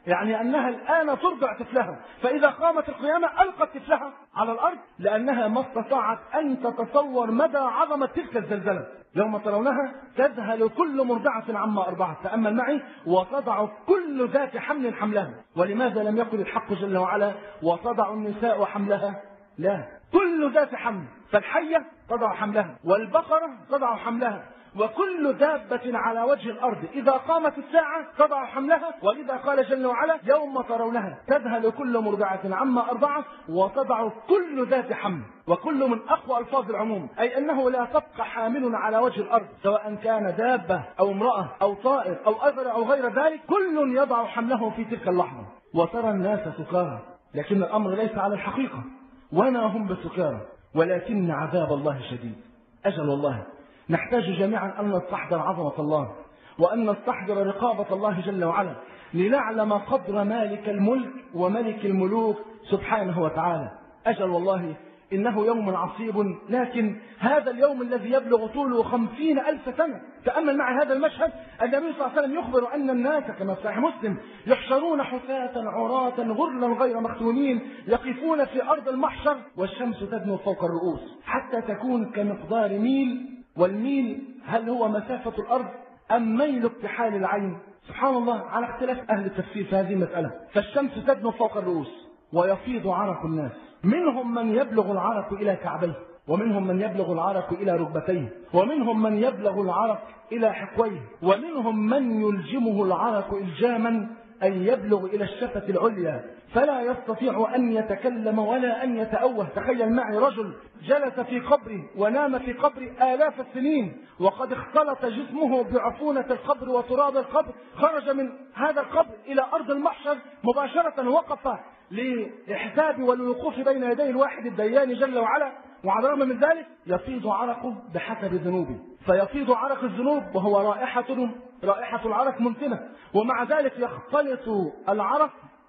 S6: يعني أنها الآن ترضع طفلها، فإذا قامت القيامة ألقت طفلها على الأرض، لأنها ما استطاعت أن تتصور مدى عظمة تلك الزلزلة. يوم ترونها تذهل كل مرضعة عما أرضعت، تأمل معي، وتضع كل ذات حمل حملها. ولماذا لم يقل الحق جل وعلا وتضع النساء حملها؟ لا، كل ذات حمل، فالحية تضع حملها، والبقرة تضع حملها، وكل دابة على وجه الأرض إذا قامت الساعة تضع حملها. ولذا قال جل وعلا يوم ترونها تذهل كل مرضعة عما أرضعت وتضع كل ذات حمل، وكل من أقوى ألفاظ العموم، أي أنه لا تبقى حامل على وجه الأرض سواء كان دابة أو امرأة أو طائر أو أثر أو غير ذلك، كل يضع حمله في تلك اللحظة. وترى الناس سكارى، لكن الأمر ليس على الحقيقة، وما هم بسكارى ولكن عذاب الله شديد. أجل والله نحتاج جميعا أن نستحضر عظمة الله، وأن نستحضر رقابة الله جل وعلا، لنعلم قدر مالك الملك وملك الملوك سبحانه وتعالى. أجل والله إنه يوم عصيب، لكن هذا اليوم الذي يبلغ طوله خمسين ألف سنة. تأمل معي هذا المشهد، النبي صلى الله عليه وسلم يخبر أن الناس كما في صحيح مسلم يحشرون حفاة عراة غرلا غير مختونين، يقفون في أرض المحشر والشمس تدنو فوق الرؤوس حتى تكون كمقدار ميل، والميل هل هو مسافة الأرض أم ميل اكتحال العين؟ سبحان الله، على اختلاف أهل التفسير في هذه المسألة. فالشمس تدنو فوق الرؤوس ويفيض عرق الناس، منهم من يبلغ العرق إلى كعبيه، ومنهم من يبلغ العرق إلى ركبتيه، ومنهم من يبلغ العرق إلى حقويه، ومنهم من يلجمه العرق إلجاما أن يبلغ إلى الشفة العليا فلا يستطيع أن يتكلم ولا أن يتأوه. تخيل معي رجل جلس في قبره ونام في قبره آلاف السنين، وقد اختلط جسمه بعفونة القبر وتراب القبر، خرج من هذا القبر إلى أرض المحشر مباشرة، وقف للحساب والوقوف بين يدي الواحد الديان جل وعلا، وعلى الرغم من ذلك يفيض عرقه بحسب ذنوبه، فيفيض عرق الذنوب وهو رائحة رائحة العرق منتنة، ومع ذلك يختلط العرق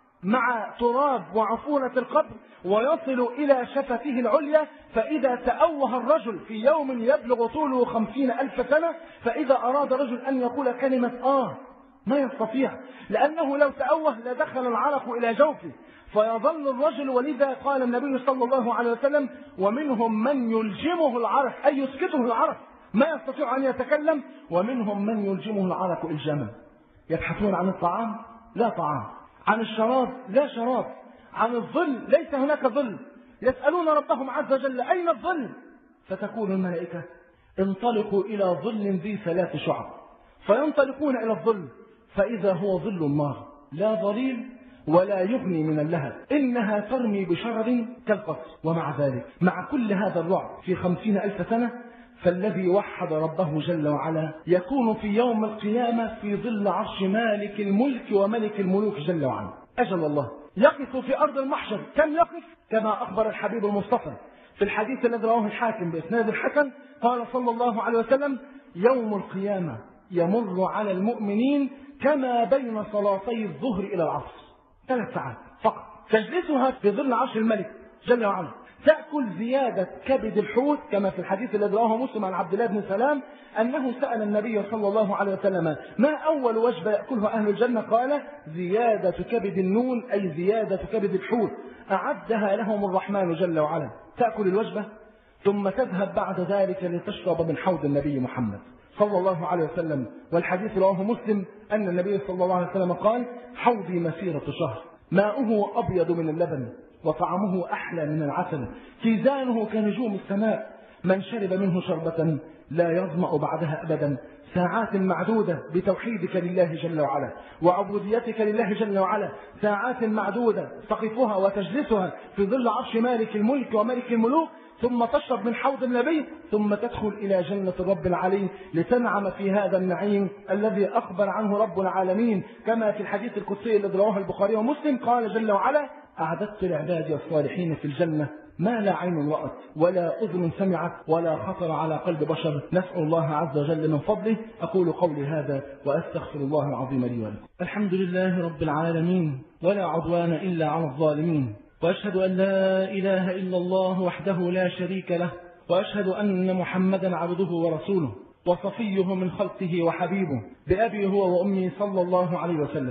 S6: مع تراب وعفونة القبر ويصل إلى شفته العليا. فإذا تأوه الرجل في يوم يبلغ طوله خمسين ألف سنة، فإذا أراد رجل أن يقول كلمة آه ما يستطيع، لأنه لو تأوه لدخل العرق إلى جوفه فيظل الرجل. ولذا قال النبي صلى الله عليه وسلم ومنهم من يلجمه العرق، أي يسكته العرق ما يستطيع أن يتكلم، ومنهم من يلجمه العرق إلجاما. يبحثون عن الطعام لا طعام، عن الشراب لا شراب، عن الظل ليس هناك ظل، يسألون ربهم عز وجل أين الظل؟ فتقول الملائكة انطلقوا إلى ظل ذي ثلاث شعب، فينطلقون إلى الظل فإذا هو ظل النار لا ظليل ولا يغني من اللهب، إنها ترمي بشرر كالقصر. ومع ذلك مع كل هذا الرعب في خمسين ألف سنة، فالذي وحد ربه جل وعلا يكون في يوم القيامة في ظل عرش مالك الملك وملك الملوك جل وعلا. أجل الله يقف في أرض المحشر، كم يقف؟ كما أخبر الحبيب المصطفى في الحديث الذي رواه الحاكم بإسناد الحسن، قال صلى الله عليه وسلم يوم القيامة يمر على المؤمنين كما بين صلاتي الظهر إلى العصر، ثلاث ساعات فقط تجلسها في ظل عرش الملك جل وعلا، تأكل زيادة كبد الحوت، كما في الحديث الذي رواه مسلم عن عبد الله بن سلام أنه سأل النبي صلى الله عليه وسلم ما أول وجبة يأكلها أهل الجنة؟ قال زيادة كبد النون، أي زيادة كبد الحوت أعدها لهم الرحمن جل وعلا. تأكل الوجبة ثم تذهب بعد ذلك لتشرب من حوض النبي محمد صلى الله عليه وسلم. والحديث رواه مسلم أن النبي صلى الله عليه وسلم قال حوضي مسيرة شهر، ماؤه أبيض من اللبن وطعمه أحلى من العسل، كيزانه كنجوم السماء، من شرب منه شربة لا يظمأ بعدها أبدا. ساعات معدودة بتوحيدك لله جل وعلا وعبوديتك لله جل وعلا، ساعات معدودة تقفها وتجلسها في ظل عرش مالك الملك وملك الملوك، ثم تشرب من حوض النبي، ثم تدخل إلى جنة الرب العلي لتنعم في هذا النعيم الذي أخبر عنه رب العالمين، كما في الحديث القدسي الذي رواه البخاري ومسلم قال جل وعلا أعددت لعبادي الصالحين في الجنة ما لا عين رأت ولا أذن سمعت ولا خطر على قلب بشر. نسأل الله عز وجل من فضله. أقول قولي هذا وأستغفر الله العظيم لي ولكم.
S2: الحمد لله رب العالمين، ولا عدوان إلا على الظالمين، وأشهد أن لا إله إلا الله وحده لا شريك له، وأشهد أن محمدا عبده ورسوله وصفيه من خلقه وحبيبه، بأبي هو وأمي صلى الله عليه وسلم.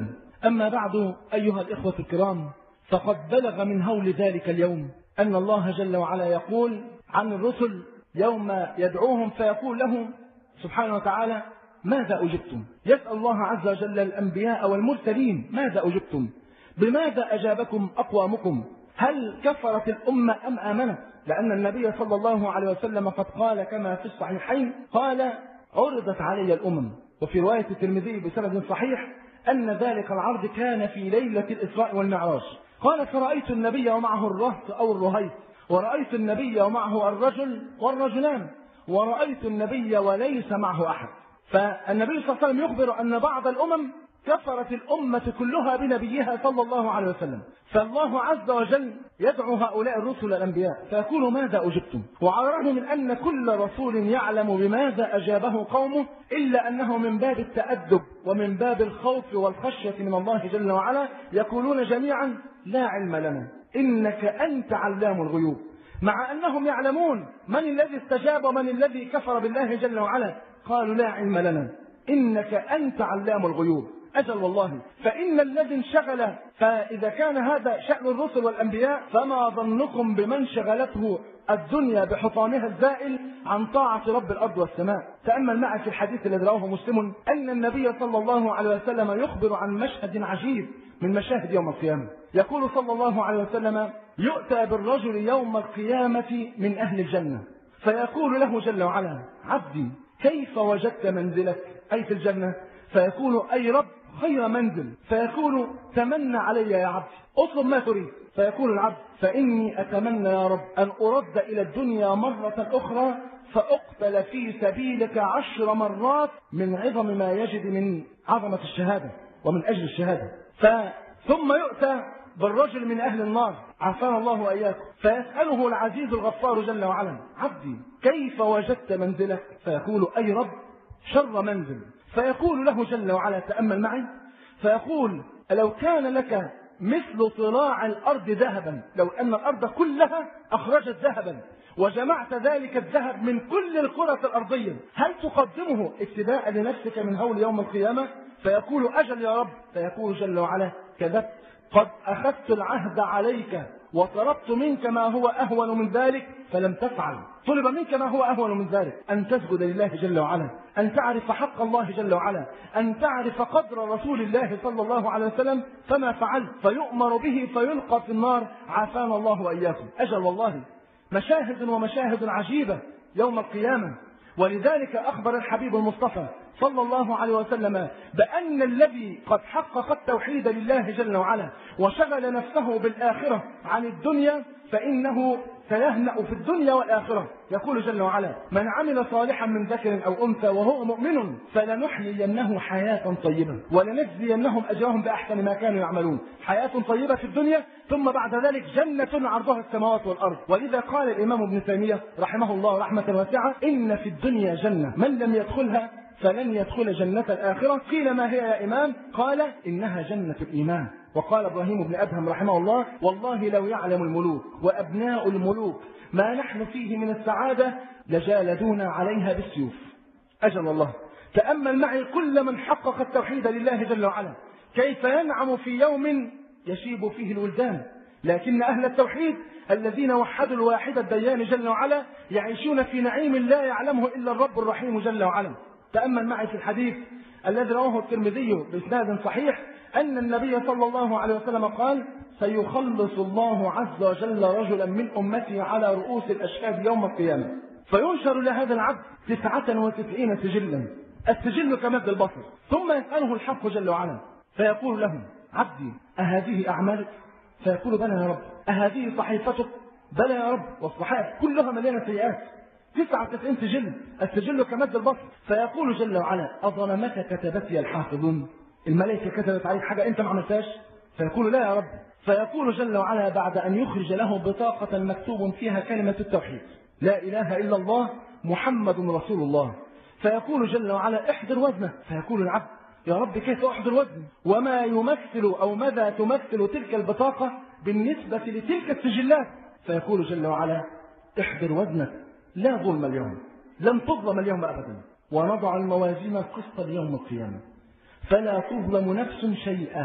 S6: أما بعد أيها الإخوة الكرام، فقد بلغ من هول ذلك اليوم أن الله جل وعلا يقول عن الرسل يوم يدعوهم فيقول لهم سبحانه وتعالى: ماذا أجبتم؟ يسأل الله عز وجل الأنبياء والمرسلين: ماذا أجبتم؟ بماذا أجابكم أقوامكم؟ هل كفرت الأمة أم آمنت؟ لأن النبي صلى الله عليه وسلم قد قال كما في الصحيحين، قال: عرضت علي الأمم. وفي رواية الترمذي بسند صحيح أن ذلك العرض كان في ليلة الإسراء والمعراج. قال: فرأيت النبي ومعه الرهط أو الرهيط، ورأيت النبي ومعه الرجل والرجلان، ورأيت النبي وليس معه أحد. فالنبي صلى الله عليه وسلم يخبر أن بعض الأمم كفرت الأمة كلها بنبيها صلى الله عليه وسلم. فالله عز وجل يدعو هؤلاء الرسل الأنبياء فيقول: ماذا أجبتم؟ وعلى الرغم من أن كل رسول يعلم بماذا أجابه قومه، إلا أنه من باب التأدب ومن باب الخوف والخشية من الله جل وعلا يقولون جميعا: لا علم لنا إنك أنت علام الغيوب. مع أنهم يعلمون من الذي استجاب ومن الذي كفر بالله جل وعلا، قالوا: لا علم لنا إنك أنت علام الغيوب. أجل والله، فإن الذي انشغل، فإذا كان هذا شأن الرسل والأنبياء، فما ظنكم بمن شغلته الدنيا بحطامها الزائل عن طاعة رب الأرض والسماء؟ تأمل معي في الحديث الذي رواه مسلم أن النبي صلى الله عليه وسلم يخبر عن مشهد عجيب من مشاهد يوم القيامة. يقول صلى الله عليه وسلم: يؤتى بالرجل يوم القيامة من أهل الجنة فيقول له جل وعلا: عبدي كيف وجدت منزلك؟ أي في الجنة. فيقول: أي رب خير منزل. فيقول: تمنى علي يا عبد، اطلب ما تريد. فيقول العبد: فإني أتمنى يا رب أن أرد إلى الدنيا مرة أخرى فأقتل في سبيلك عشر مرات من عظم ما يجد من عظمة الشهادة ومن أجل الشهادة. ثم يؤتى بالرجل من أهل النار، عافانا الله وإياكم، فيسأله العزيز الغفار جل وعلا: عبدي كيف وجدت منزلك؟ فيقول: أي رب شر منزل. فيقول له جل وعلا: تأمل معي، فيقول: لو كان لك مثل طلاع الأرض ذهبا، لو أن الأرض كلها أخرجت ذهبا وجمعت ذلك الذهب من كل الكرة الأرضية، هل تقدمه ابتداء لنفسك من هول يوم القيامة؟ فيقول: أجل يا رب. فيقول جل وعلا: كذبت، قد أخذت العهد عليك وطلبت منك ما هو أهون من ذلك فلم تفعل. طلب منك ما هو أهون من ذلك: أن تسجد لله جل وعلا، أن تعرف حق الله جل وعلا، أن تعرف قدر رسول الله صلى الله عليه وسلم، فما فعلت. فيؤمر به فيلقى في النار، عافانا الله وإياكم. أجل والله، مشاهد ومشاهد عجيبة يوم القيامة. ولذلك أخبر الحبيب المصطفى صلى الله عليه وسلم بأن الذي قد حقق التوحيد لله جل وعلا وشغل نفسه بالآخرة عن الدنيا فإنه سيهنأ في الدنيا والآخرة. يقول جل وعلا: من عمل صالحا من ذكر أو أنثى وهو مؤمن فلنحيينه حياة طيبة ولنجزينهم أجرهم بأحسن ما كانوا يعملون. حياة طيبة في الدنيا، ثم بعد ذلك جنة عرضها السماوات والأرض. ولذا قال الإمام ابن تيمية رحمه الله رحمة واسعة: إن في الدنيا جنة من لم يدخلها فلن يدخل جنة الآخرة. قيل: ما هي يا إمام؟ قال: إنها جنة الإيمان. وقال إبراهيم بن أدهم رحمه الله: والله لو يعلم الملوك وأبناء الملوك ما نحن فيه من السعادة لجالدونا عليها بالسيوف. أجل الله، تأمل معي كل من حقق التوحيد لله جل وعلا كيف ينعم في يوم يشيب فيه الولدان، لكن أهل التوحيد الذين وحدوا الواحد الديان جل وعلا يعيشون في نعيم لا يعلمه إلا الرب الرحيم جل وعلا. تأمل معي في الحديث الذي رواه الترمذي بإسناد صحيح أن النبي صلى الله عليه وسلم قال: سيخلص الله عز وجل رجلا من أمتي على رؤوس الأشهاد يوم القيامة، فينشر لهذا العبد تسعة وتسعين سجلا، السجل كمد البصر، ثم يسأله الحق جل وعلا فيقول له: عبدي أهذه أعمالك؟ فيقول: بلى يا رب. أهذه صحيفتك؟ بلى يا رب. والصحائف كلها مليانة سيئات، تسعة وتسعين سجل، السجل كمد البصر. فيقول جل وعلا: أظلمك كتبتي الحافظون؟ الملائكة كتبت عليك حاجة أنت ما عملتهاش؟ فيقول: لا يا رب. فيقول جل وعلا بعد أن يخرج له بطاقة مكتوب فيها كلمة التوحيد: لا إله إلا الله محمد رسول الله. فيقول جل وعلا: احضر وزنه. فيقول العبد: يا رب كيف أحضر وزنه؟ وما يمثل أو ماذا تمثل تلك البطاقة بالنسبة لتلك السجلات؟ فيقول جل وعلا: احضر وزنك، لا ظلم اليوم، لن تظلم اليوم أبدا، ونضع الموازين القسط ليوم القيامة فلا تظلم نفس شيئا.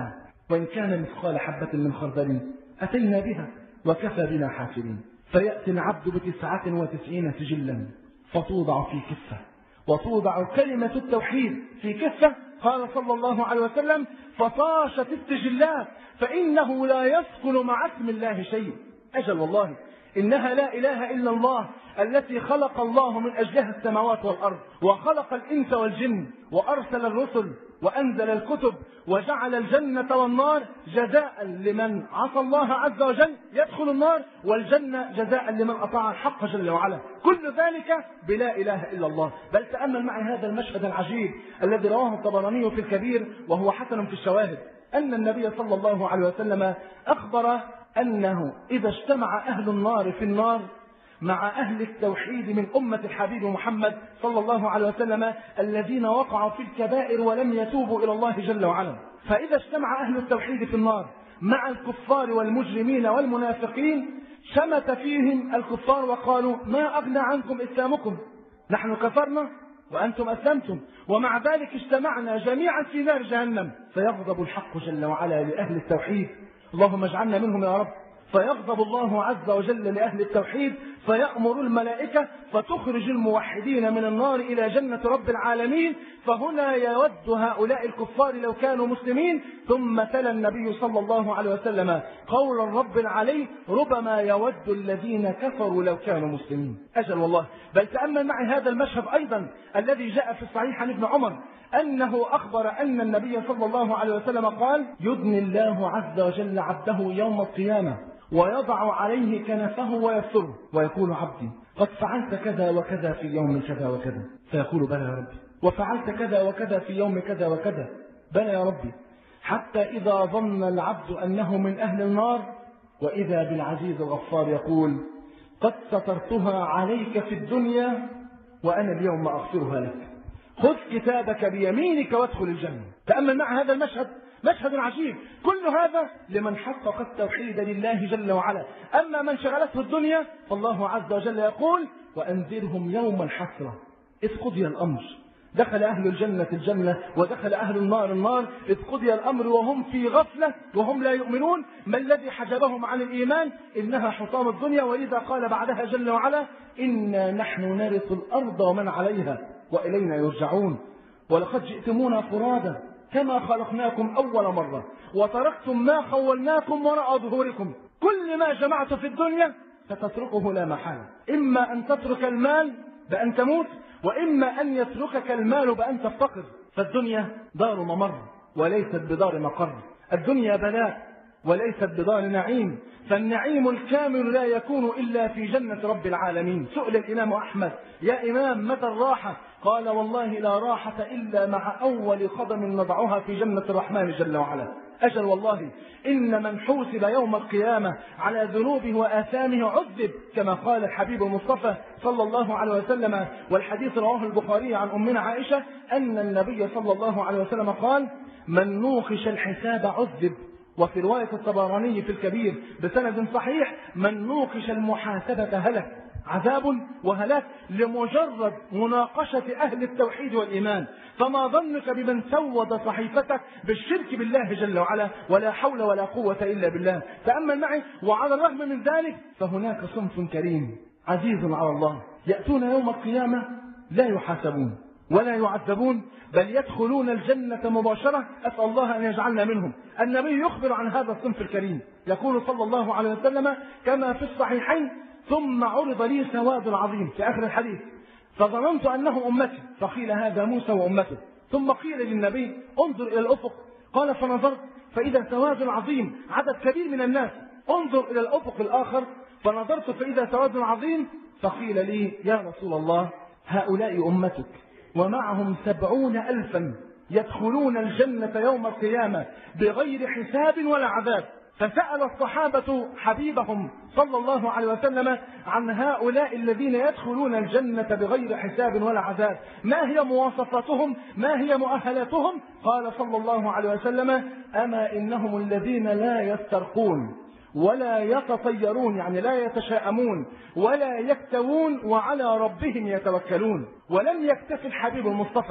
S6: وإن كان مثقال حبة من خردل أتينا بها وكفى بنا حافلين. فيأتي العبد بتسعة وتسعين سجلا فتوضع في كفة، وتوضع كلمة التوحيد في كفة. قال صلى الله عليه وسلم: فطاشت السجلات فإنه لا يسكن مع اسم الله شيء. أجل والله إنها لا إله إلا الله التي خلق الله من أجلها السماوات والأرض، وخلق الإنس والجن، وأرسل الرسل، وأنزل الكتب، وجعل الجنة والنار جزاء لمن عصى الله عز وجل يدخل النار، والجنة جزاء لمن أطاع الحق جل وعلا. كل ذلك بلا إله إلا الله. بل تأمل معي هذا المشهد العجيب الذي رواه الطبراني في الكبير وهو حسن في الشواهد، أن النبي صلى الله عليه وسلم أخبر أنه إذا اجتمع أهل النار في النار مع أهل التوحيد من أمة الحبيب محمد صلى الله عليه وسلم الذين وقعوا في الكبائر ولم يتوبوا إلى الله جل وعلا، فإذا اجتمع أهل التوحيد في النار مع الكفار والمجرمين والمنافقين شمت فيهم الكفار وقالوا: ما أغنى عنكم إسلامكم، نحن كفرنا وأنتم أسلمتم، ومع ذلك اجتمعنا جميعا في نار جهنم. فيغضب الحق جل وعلا لأهل التوحيد، اللهم اجعلنا منهم يا رب. فيغضب الله عز وجل لأهل التوحيد فيأمر الملائكة فتخرج الموحدين من النار إلى جنة رب العالمين. فهنا يود هؤلاء الكفار لو كانوا مسلمين. ثم تلا النبي صلى الله عليه وسلم قول الرب العلي: ربما يود الذين كفروا لو كانوا مسلمين. أجل والله. بل تأمل معي هذا المشهد أيضا الذي جاء في الصحيح عن ابن عمر أنه أخبر أن النبي صلى الله عليه وسلم قال: يدني الله عز وجل عبده يوم القيامة ويضع عليه كنفه ويسره ويقول: عبدي قد فعلت كذا وكذا في يوم كذا وكذا، فيقول: بلى يا ربي. وفعلت كذا وكذا في يوم كذا وكذا، بلى يا ربي. حتى إذا ظن العبد أنه من أهل النار وإذا بالعزيز الغفار يقول: قد سترتها عليك في الدنيا وأنا اليوم أغفرها لك، خذ كتابك بيمينك وادخل الجنة. تأمل مع هذا المشهد، مشهد عجيب. كل هذا لمن حقق التوحيد لله جل وعلا. أما من شغلته الدنيا فالله عز وجل يقول: وأنذرهم يوم الحسرة إذ قضي الأمر. دخل أهل الجنة الجنة ودخل أهل النار النار إذ قضي الأمر وهم في غفلة وهم لا يؤمنون. ما الذي حجبهم عن الإيمان؟ إنها حطام الدنيا. ولذا قال بعدها جل وعلا: إنا نحن نرث الأرض ومن عليها وإلينا يرجعون. ولقد جئتمونا فرادا كما خلقناكم أول مرة وتركتم ما خولناكم وراء ظهوركم. كل ما جمعت في الدنيا ستتركه لا محالة، إما أن تترك المال بأن تموت، وإما أن يتركك المال بأن تفتقر. فالدنيا دار ممر وليست بدار مقر، الدنيا بلاء وليست بدار نعيم، فالنعيم الكامل لا يكون إلا في جنة رب العالمين. سئل الإمام أحمد: يا إمام متى الراحة؟ قال: والله لا راحة إلا مع أول قدم نضعها في جنة الرحمن جل وعلا. أجل والله إن من حوسب يوم القيامة على ذنوبه وآثامه عذب، كما قال الحبيب المصطفى صلى الله عليه وسلم. والحديث رواه البخاري عن أمنا عائشة أن النبي صلى الله عليه وسلم قال: من نوقش الحساب عذب. وفي رواية الطبراني في الكبير بسند صحيح: من نوقش المحاسبة هلك. عذاب وهلاك لمجرد مناقشة أهل التوحيد والإيمان. فما ظنك بمن سود صحيفتك بالشرك بالله جل وعلا؟ ولا حول ولا قوة إلا بالله. تأمل معي. وعلى الرغم من ذلك فهناك صنف كريم عزيز على الله يأتون يوم القيامة لا يحاسبون ولا يعذبون، بل يدخلون الجنة مباشرة. أسأل الله أن يجعلنا منهم. النبي يخبر عن هذا الصنف الكريم، يقول صلى الله عليه وسلم كما في الصحيحين: ثم عرض لي سواد عظيم في آخر الحديث فظننت أنه أمتي، فقيل هذا موسى وأمته. ثم قيل للنبي: انظر إلى الأفق. قال: فنظرت فإذا سواد عظيم، عدد كبير من الناس. انظر إلى الأفق الآخر فنظرت فإذا سواد عظيم. فقيل لي: يا رسول الله هؤلاء أمتك ومعهم سبعون ألفا يدخلون الجنة يوم القيامة بغير حساب ولا عذاب. فسأل الصحابة حبيبهم صلى الله عليه وسلم عن هؤلاء الذين يدخلون الجنة بغير حساب ولا عذاب، ما هي مواصفاتهم، ما هي مؤهلاتهم؟ قال صلى الله عليه وسلم: أما إنهم الذين لا يسترقون ولا يتطيرون، يعني لا يتشاءمون ولا يكتوون وعلى ربهم يتوكلون. ولم يكتف الحبيب المصطفى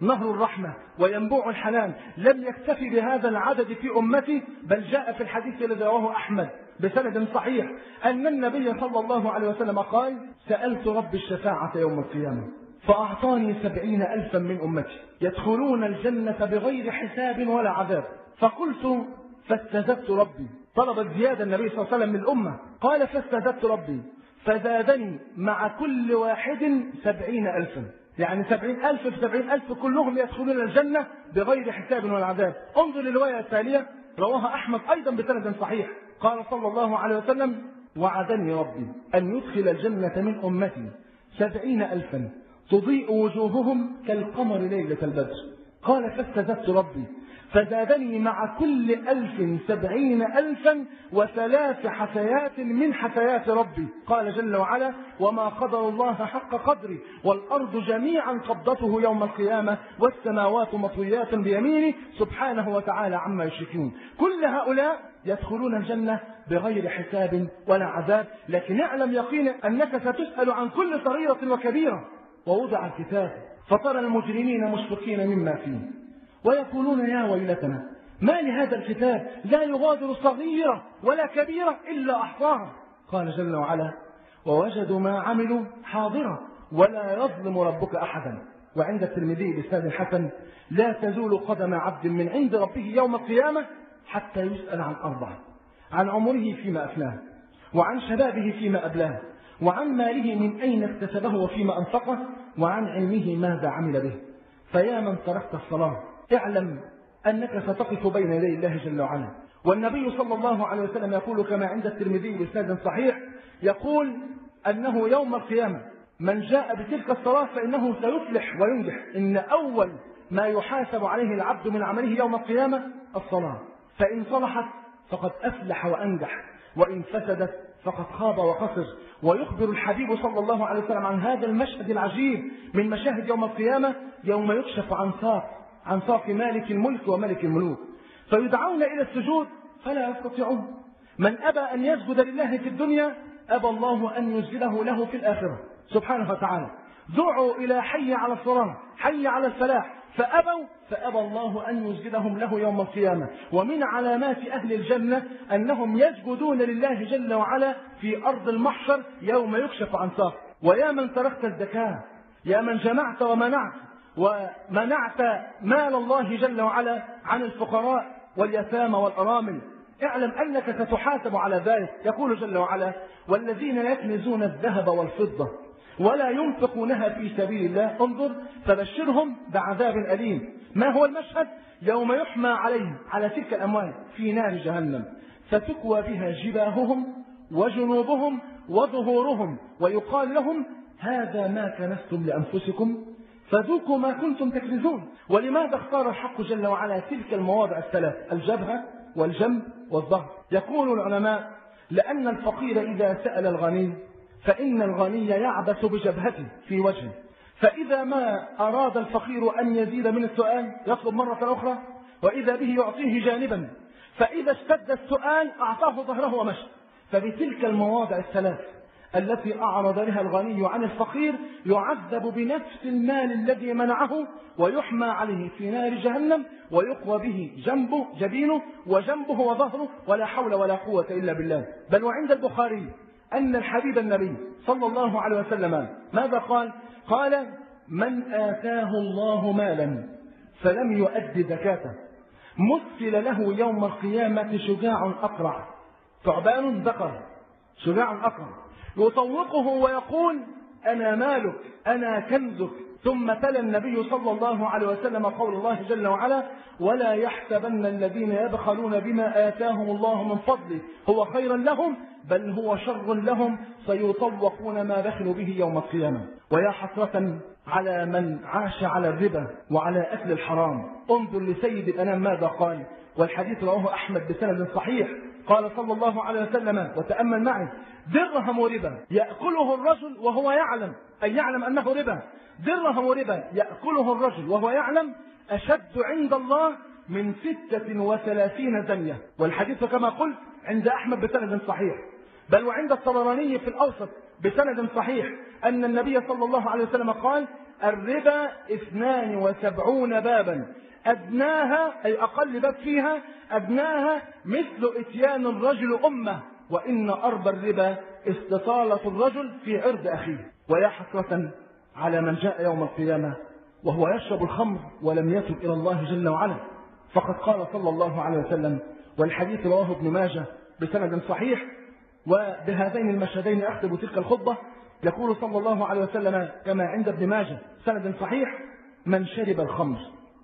S6: نهر الرحمة وينبوع الحنان. لم يكتفي بهذا العدد في أمتي، بل جاء في الحديث الذي رواه أحمد بسند صحيح أن النبي صلى الله عليه وسلم قال: سألت رب الشفاعة يوم القيامة فأعطاني سبعين ألفا من أمتي يدخلون الجنة بغير حساب ولا عذاب. فقلت فاستزدت ربي، طلب الزيادة النبي صلى الله عليه وسلم من الأمة، قال فاستزدت ربي فزادني مع كل واحد سبعين ألفا، يعني سبعين ألف في سبعين ألف كلهم يدخلون الجنة بغير حساب ولا عذاب. انظر للرواية التالية رواها أحمد أيضا بسند صحيح، قال صلى الله عليه وسلم: وعدني ربي أن يدخل الجنة من أمتي سبعين ألفا تضيء وجوههم كالقمر ليلة البدر. قال فاستزدت ربي فزادني مع كل ألف سبعين ألفا وثلاث حسيات من حسيات ربي. قال جل وعلا: وما قدر الله حق قدره والأرض جميعا قبضته يوم القيامة والسماوات مطويات بيمينه سبحانه وتعالى عما يشركون. كل هؤلاء يدخلون الجنة بغير حساب ولا عذاب. لكن اعلم يقينا أنك ستسأل عن كل صغيرة وكبيرة. ووضع الكتاب فترى المجرمين مشفقين مما فيه ويقولون يا ويلتنا ما لهذا الكتاب لا يغادر صغيرة ولا كبيرة إلا أحصاها. قال جل وعلا: ووجدوا ما عملوا حاضرا ولا يظلم ربك أحدا. وعند الترمذي بإسناد حسن: لا تزول قدم عبد من عند ربه يوم القيامة حتى يسأل عن أربعة: عن عمره فيما أفناه، وعن شبابه فيما أبلاه، وعن ماله من أين اكتسبه وفيما أنفقه، وعن علمه ماذا عمل به. فيا من تركت الصلاة اعلم أنك ستقف بين يدي الله جل وعلا. والنبي صلى الله عليه وسلم يقول كما عند الترمذي بإسناد صحيح، يقول أنه يوم القيامة من جاء بتلك الصلاة فإنه سيفلح وينجح. إن أول ما يحاسب عليه العبد من عمله يوم القيامة الصلاة، فإن صلحت فقد أفلح وأنجح، وإن فسدت فقد خاب وخسر. ويخبر الحبيب صلى الله عليه وسلم عن هذا المشهد العجيب من مشاهد يوم القيامة، يوم يكشف عن ساق عن ساق مالك الملك وملك الملوك، فيدعون إلى السجود فلا يستطيعون. من أبى أن يسجد لله في الدنيا أبى الله أن يسجده له في الآخرة سبحانه وتعالى. دعوا إلى حي على الصلاة حي على الفلاح فأبوا، فأبى الله أن يسجدهم له يوم القيامة. ومن علامات أهل الجنة أنهم يسجدون لله جل وعلا في أرض المحشر يوم يكشف عن ساق. ويا من تركت الزكاة، يا من جمعت ومنعت ومنعت مال الله جل وعلا عن الفقراء واليتامى والأرامل، اعلم أنك ستحاسب على ذلك. يقول جل وعلا: والذين يكنزون الذهب والفضة ولا ينفقونها في سبيل الله انظر فبشرهم بعذاب أليم. ما هو المشهد؟ يوم يحمى عليهم على تلك الأموال في نار جهنم فتكوى بها جباههم وجنوبهم وظهورهم ويقال لهم هذا ما كنزتم لأنفسكم فذوقوا ما كنتم تكنزون. ولماذا اختار الحق جل وعلا تلك المواضع الثلاث: الجبهة والجنب والظهر؟ يقول العلماء: لأن الفقير إذا سأل الغني فإن الغني يعبث بجبهته في وجهه، فإذا ما أراد الفقير أن يزيد من السؤال يطلب مرة أخرى، وإذا به يعطيه جانبا، فإذا اشتد السؤال أعطاه ظهره ومشى. فبتلك المواضع الثلاث التي أعرض لها الغني عن الفقير يعذب بنفس المال الذي منعه ويحمى عليه في نار جهنم ويقوى به جنبه جبينه وجنبه وظهره ولا حول ولا قوة إلا بالله. بل وعند البخاري أن الحبيب النبي صلى الله عليه وسلم ماذا قال؟ قال: من آتاه الله مالا فلم يؤد زكاته مثل له يوم القيامة شجاع أقرع، ثعبان ذكر شجاع أقرع، يطوقه ويقول: أنا مالك أنا كنزك. ثم تلا النبي صلى الله عليه وسلم قول الله جل وعلا: ولا يحسبن الذين يبخلون بما آتاهم الله من فضله هو خيرا لهم بل هو شر لهم سيطوقون ما بخلوا به يوم القيامة. ويا حسرة على من عاش على الربا وعلى أكل الحرام. انظر لسيد الأنام ماذا قال، والحديث رواه أحمد بسند صحيح. قال صلى الله عليه وسلم وتأمل معي: درهم ربا يأكله الرجل وهو يعلم، أي يعلم أنه ربا، درهم ربا يأكله الرجل وهو يعلم أشد عند الله من ستة وثلاثين زنية. والحديث كما قلت عند أحمد بسند صحيح، بل وعند الطبراني في الأوسط بسند صحيح أن النبي صلى الله عليه وسلم قال: الربا اثنان وسبعون بابا، أدناها أي أقل باب فيها أدناها مثل إتيان الرجل أمه، وإن أربى الربا استطالة الرجل في عرض أخيه. ويا حسرة على من جاء يوم القيامة وهو يشرب الخمر ولم يتب إلى الله جل وعلا، فقد قال صلى الله عليه وسلم، والحديث رواه ابن ماجه بسند صحيح، وبهذين المشهدين أختم تلك الخطبة. يقول صلى الله عليه وسلم كما عند ابن ماجه سند صحيح: من شرب الخمر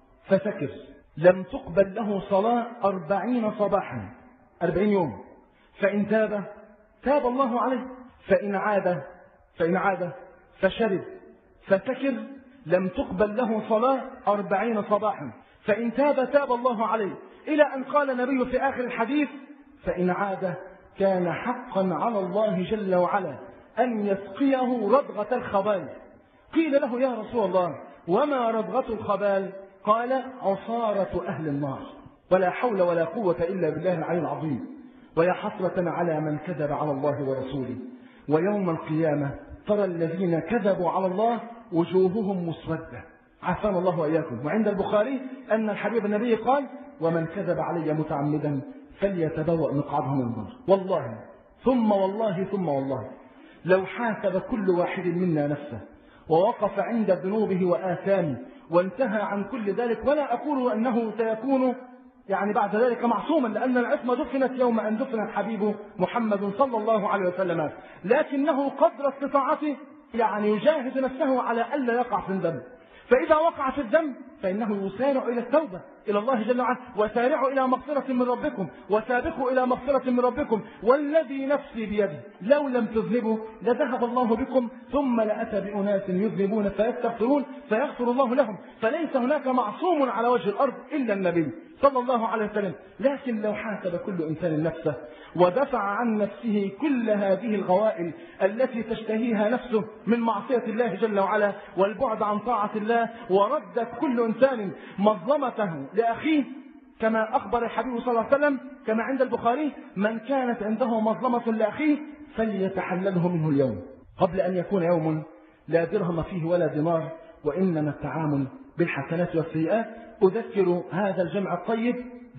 S6: فسكر لم تقبل له صلاة أربعين صباحا، أربعين يوم، فإن تاب تاب الله عليه، فإن عاد فإن عاد فشرب فسكر لم تقبل له صلاة أربعين صباحا، فإن تاب تاب الله عليه، إلى أن قال النبي في آخر الحديث: فإن عاد كان حقا على الله جل وعلا أن يسقيه رضغة الخبال. قيل له: يا رسول الله وما رضغة الخبال؟ قال: عصارة أهل النار. ولا حول ولا قوة إلا بالله العلي العظيم. ويا حسرة على من كذب على الله ورسوله، ويوم القيامة ترى الذين كذبوا على الله وجوههم مسودة، عافانا الله وإياكم. وعند البخاري أن الحبيب النبي قال: ومن كذب علي متعمدا فليتبوأ مقعده من النار. والله ثم والله ثم والله لو حاسب كل واحد منا نفسه ووقف عند ذنوبه وآثامه وانتهى عن كل ذلك، ولا أقول أنه سيكون يعني بعد ذلك معصوما، لأن العصمة دفنت يوم أن دفن الحبيب محمد صلى الله عليه وسلم، لكنه قدر استطاعته يعني يجاهد نفسه على ألا يقع في الذنب. فإذا وقع في الذنب فإنه يسارع إلى التوبة إلى الله جل وعلا: وسارعوا إلى مغفرة من ربكم وسابقوا إلى مغفرة من ربكم والذي نفسي بيده لو لم تذنبوا لذهب الله بكم ثم لأتى بأناس يذنبون فيستغفرون فيغفر الله لهم. فليس هناك معصوم على وجه الأرض إلا النبي صلى الله عليه وسلم. لكن لو حاسب كل إنسان نفسه ودفع عن نفسه كل هذه الغوائل التي تشتهيها نفسه من معصية الله جل وعلا والبعد عن طاعة الله، وردت كل إنسان مظلمته لأخيه، كما أخبر الحبيب صلى الله عليه وسلم كما عند البخاري: من كانت عنده مظلمة لأخيه فليتحلله منه اليوم قبل أن يكون يوم لا درهم فيه ولا دينار، وإنما التعامل بالحسنات والسيئات. أذكر هذا الجمع الطيب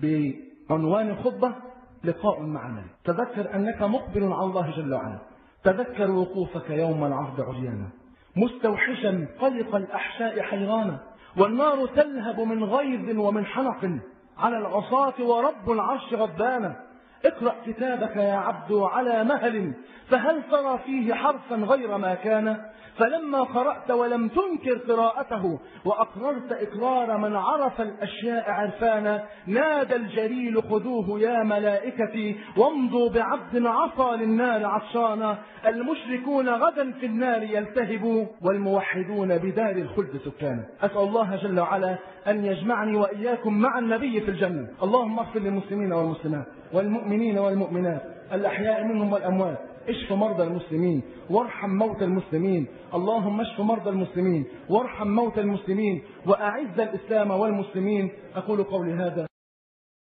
S6: بعنوان الخطبة: لقاء مع النبي. تذكر أنك مقبل على الله جل وعلا، تذكر وقوفك يوم العرض عريانا مستوحشا قلق الأحشاء حيرانا، والنار تلهب من غيظ ومن حنق على العصاة ورب العرش غضبانا. اقرأ كتابك يا عبد على مهل، فهل ترى فيه حرفا غير ما كان؟ فلما قرأت ولم تنكر قراءته وأقررت إقرار من عرف الأشياء عرفانا، نادى الجليل: خذوه يا ملائكتي وامضوا بعبد عصى للنار عطشانا. المشركون غدا في النار يلتهبوا والموحدون بدار الخلد سكانا. أسأل الله جل وعلا أن يجمعني وإياكم مع النبي في الجنة. اللهم اغفر للمسلمين والمسلمات والمؤمنين والمؤمنات الأحياء منهم والأموات. اشف مرضى المسلمين وارحم موتى المسلمين. اللهم اشف مرضى المسلمين وارحم موتى المسلمين وأعز الإسلام والمسلمين. أقول قولي هذا